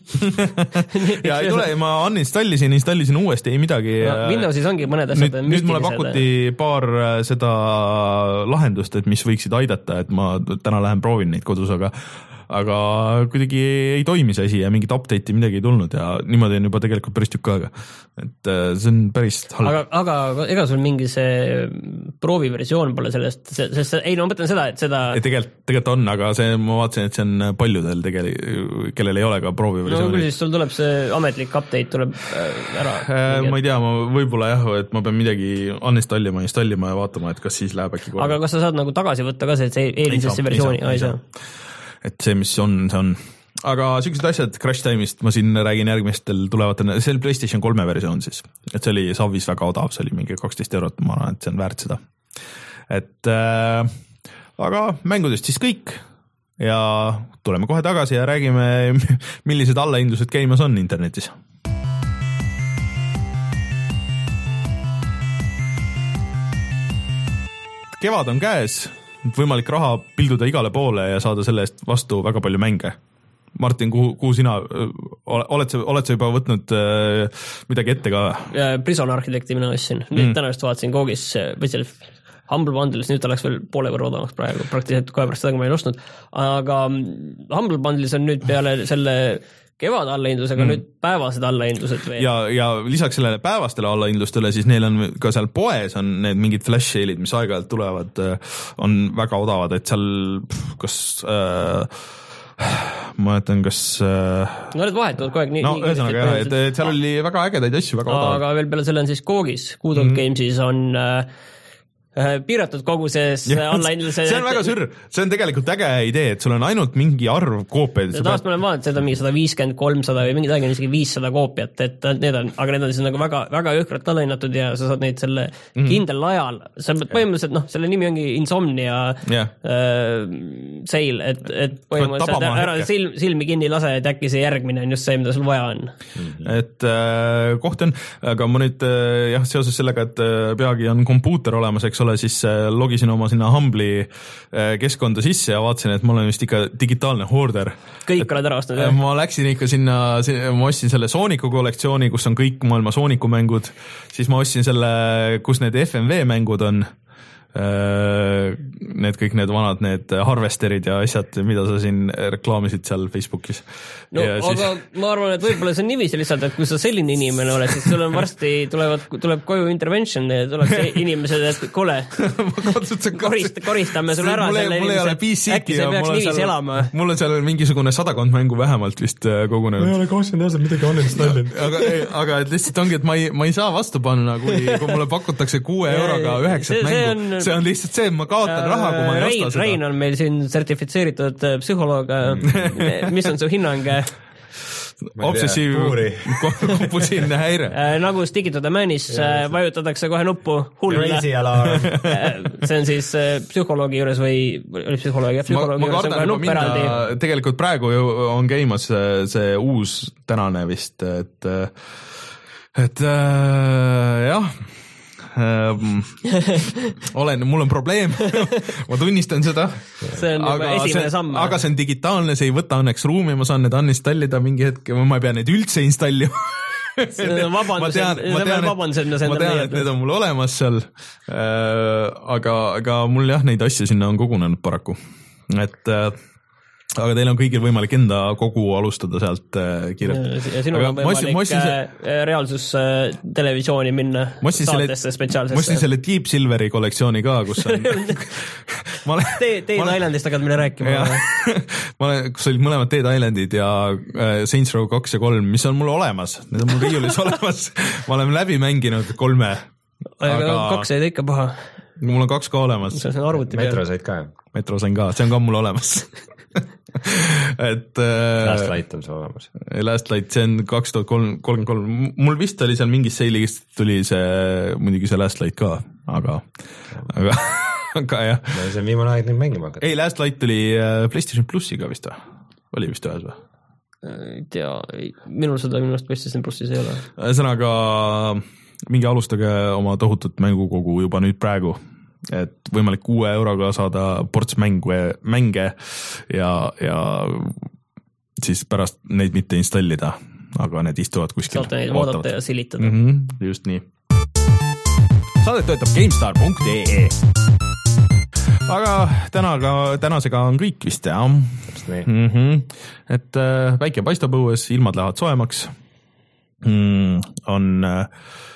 ja ei tule, ma uninstallisin, installisin uuesti, ei midagi. No, Windowsis ongi mõned asjad. Nüüd, nüüd mulle pakuti paar seda lahendust, et mis võiksid aidata, et ma täna lähen proovin neid kodus, aga aga kuidagi ei toimi see asi ja mingit update'i midagi ei tulnud ja niimoodi on juba tegelikult päris tükk aega. Et see on päris halb. Aga, aga ega sul mingi see prooviversioon pole sellest, sest ei no ma mõtlen seda, et seda tegelikult, tegelikult on, aga see, ma vaatasin, et see on paljudel tegelikult, kellel ei ole ka prooviversiooni. No küll siis sul tuleb see ametlik update tuleb ära. Äh, ma ei tea, ma võib-olla jah, et ma pean midagi uninstallima, installima ja vaatama, et kas siis läheb äkki korda. Aga kas sa saad nagu tagasi võtta ka see, see eelmisesse versiooni? Ei saa, ei saa. Et see, mis on, see on. Aga sellised asjad Crash Time'ist ma siin räägin järgmistel tulevatel, see oli PlayStation kolme versioon siis, et see oli Savis väga odav, see oli mingi kaksteist eurot, ma arvan, et see on väärt seda. Et äh, aga mängudest siis kõik ja tuleme kohe tagasi ja räägime, millised allahindlused käimas on internetis. Kevad on käes, võimalik raha pilduda igale poole ja saada selle eest vastu väga palju mänge. Martin, kuhu, kuhu sina, oled sa, oled sa juba võtnud äh, midagi ette ka? Prison Architecti mina ostsin, nüüd mm. täna just vaatasin Googis, või seal Humble Bundle'is, nüüd ta läks veel poole võrra odavaks praegu, praktiliselt kohe pärast seda, kui ma ei ostnud, aga Humble Bundle'is on nüüd peale selle kevad allahindlusega mm. nüüd päevased allahindlused veel. Ja, ja lisaks sellele päevastele allahindlustele, siis neil on ka seal poes on need mingid flash sale'id, mis aeg-ajalt tulevad, on väga odavad, et seal kas äh, ma mõtlen, kas äh, no need vahetuvad kogu aeg nii, no ühesõnaga jah, et, et seal oli väga ägedaid asju, väga odavad. Aga veel peale selle on siis Googis, Good Old mm. Games'is on äh, piiratud koguses allahindluse. See on väga sür, see on tegelikult äge idee, et sul on ainult mingi arv koopiaid. Taast ma olen vaadanud, seda mingi sada viiskümmend, kolmsada või mingi täiega isegi viissada koopiat, et need on, aga need on siis nagu väga, väga jõhkralt allahinnatud ja sa saad neid selle mm. kindel ajal, sa põhimõtteliselt, noh, selle nimi ongi Insomnia yeah. äh, sale, et, et põhimõtteliselt ära silm, silmi kinni lase, et äkki see järgmine on just see, mida sul vaja on. Mm-hmm. Et äh, koht on, aga ma nüüd äh, jah, seoses sellega, et äh, peagi on kompuuter olemas, eks ole, siis logisin oma sinna Humble'i keskkonda sisse ja vaatasin, et ma olen vist ikka digitaalne hoorder. Kõik oled ära ostnud, jah? Ma läksin ikka sinna, ma ostsin selle Sooniku kollektsiooni, kus on kõik maailma Sooniku mängud, siis ma ostsin selle, kus need F M V mängud on, need kõik need vanad, need harvesterid ja asjad, mida sa siin reklaamisid seal Facebookis. No ja aga siis ma arvan, et võib-olla see on niiviisi lihtsalt, et kui sa selline inimene oled, siis sul on varsti tulevad, tuleb koju intervention ja tuleb inimesed, et kuule, korist, koristame sul ära mule, selle inimese, äkki see peaks niiviisi elama. Mul on seal mingisugune sadakond mängu vähemalt vist kogunenud. Ma ei ole kakskümmend aastat midagi uninstallinud. aga, aga et lihtsalt ongi, et ma ei, ma ei saa vastu panna, kui, kui mulle pakutakse kuue euroga üheksat mängu. See on lihtsalt see, et ma kaotan raha, kui ma ei Rein, osta seda. Rein on meil siin sertifitseeritud psühholoog. Mis on su hinnang? Obsessiiv kompulsiivne häire. Nagu Stick It to the Manis vajutatakse kohe nuppu hull. See on siis psühholoogi juures või oli psühholoogi, jah, psühholoogi juures on kohe nupp eraldi. Tegelikult praegu on käimas see uus tänane vist, et, et jah, olen, mul on probleem ma tunnistan seda, see on aga esimene samm, aga see on digitaalne, see ei võta õnneks ruumi, ma saan need uninstallida mingi hetk, ma ei pea need üldse installima see on vabandused, ma tean, et need on mul olemas seal, aga, aga mul jah, neid asju sinna on kogunenud paraku, et aga teil on kõigil võimalik enda kogu alustada sealt kiirelt. Ja sinul on võimalik see... reaalsus televisiooni minna saatesse spetsiaalsesse. Ma ostsin selle Deep Silveri kollektsiooni ka, kus on olen... Dead Islandist hakkad meile rääkima. ma olen, kus olid mõlemad Dead Islandid ja Saints Row kaks ja kolm, mis on mul olemas. Need on mul riiulis olemas. Ma olen läbi mänginud kolme. Aga kaks ei tee ikka paha. Mul on kaks ka olemas. Metro said ka, jah? Metro sain ka, see on ka mul olemas. et Last Light on see olemas. Last Light, see on kaks tuhat kolmkümmend kolm. Mul vist oli seal mingis seilis tuli see, muidugi see Last Light ka, aga, aga, aga jah. No, see on viimane aeg nüüd mängima hakata. Ei, Last Light tuli PlayStation Plussiga vist või? Oli vist ühes või? Ei tea, minul seda minu arust PlayStation Plussis ei ole. Sõnaga, mingi alustage oma tohutut mängukogu juba nüüd praegu. Et võimalik kuue euroga saada ports mängu, mänge ja, ja siis pärast neid mitte installida, aga need istuvad kuskil. Saate neid vaadata ja silitada. Mm-hmm, just nii. Saadet töötab GameStar punkt ee. Aga tänaga, tänasega on kõik vist, jah. Mm-hmm. Et äh, väike paistab õues, ilmad lähevad soemaks. Mm, on... Äh,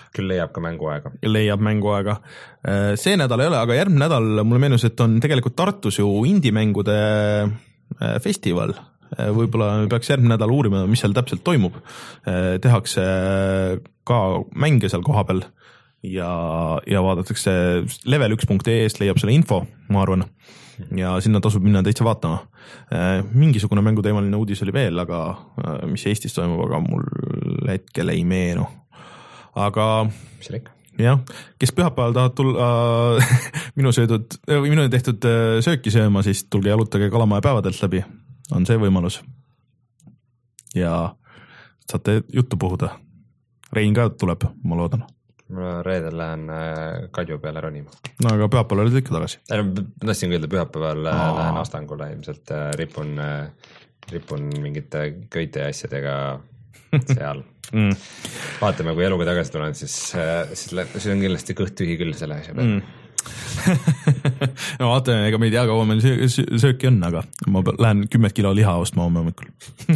küll leiab ka mänguaega. leiab mänguaega. See nädal ei ole, aga järgmine nädal mulle meenus, et on tegelikult Tartus ju indie-mängude festival. Võib-olla peaks järgmine nädal uurima, mis seal täpselt toimub. Tehakse ka mänge seal kohapeal ja, ja vaadatakse level üks punkt ee-st leiab selle info, ma arvan. Ja sinna tasub minna täitsa vaatama. Mingisugune mänguteemaline uudis oli veel, aga mis Eestis toimub, aga mul hetkel ei meenu. Aga mis see ikka? Jah, kes pühapäeval tahavad tulla minu söödud, minu tehtud sööki sööma, siis tulge jalutage Kalamaja päevadelt läbi. On see võimalus. Ja saate juttu puhuda. Rein ka tuleb, ma loodan. Ma reedel lähen Kadju peale ronima. No aga pühapäeval olid ikka tagasi. Ma tahtsin öelda, pühapäeval Aa. lähen Astangule, ilmselt ripun, ripun mingite köite ja asjadega seal. mm. Vaatame, kui eluga tagasi tulen, siis, siis, siis on kindlasti kõht tühi küll selle asja peal. Mm. no vaatame, ega me ei tea, kaua meil sööki on, aga ma lähen kümmet kilo liha ostma homme hommikul.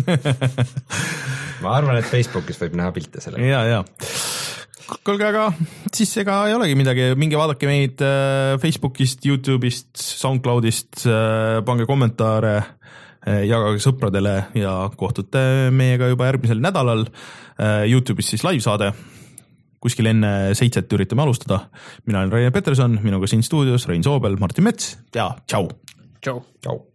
ma arvan, et Facebookis võib näha pilte selle. Ja, ja. Kuulge, aga siis ega ei olegi midagi, minge vaadake meid Facebookist, YouTube'ist, SoundCloud'ist, pange kommentaare, jagage sõpradele ja kohtute meiega juba järgmisel nädalal. YouTube'is siis live-saade, kuskil enne seitset üritame alustada. Mina olen Rainer Peterson, minuga siin stuudios Rein Soobel, Martin Mets ja tšau! Tšau! Tšau!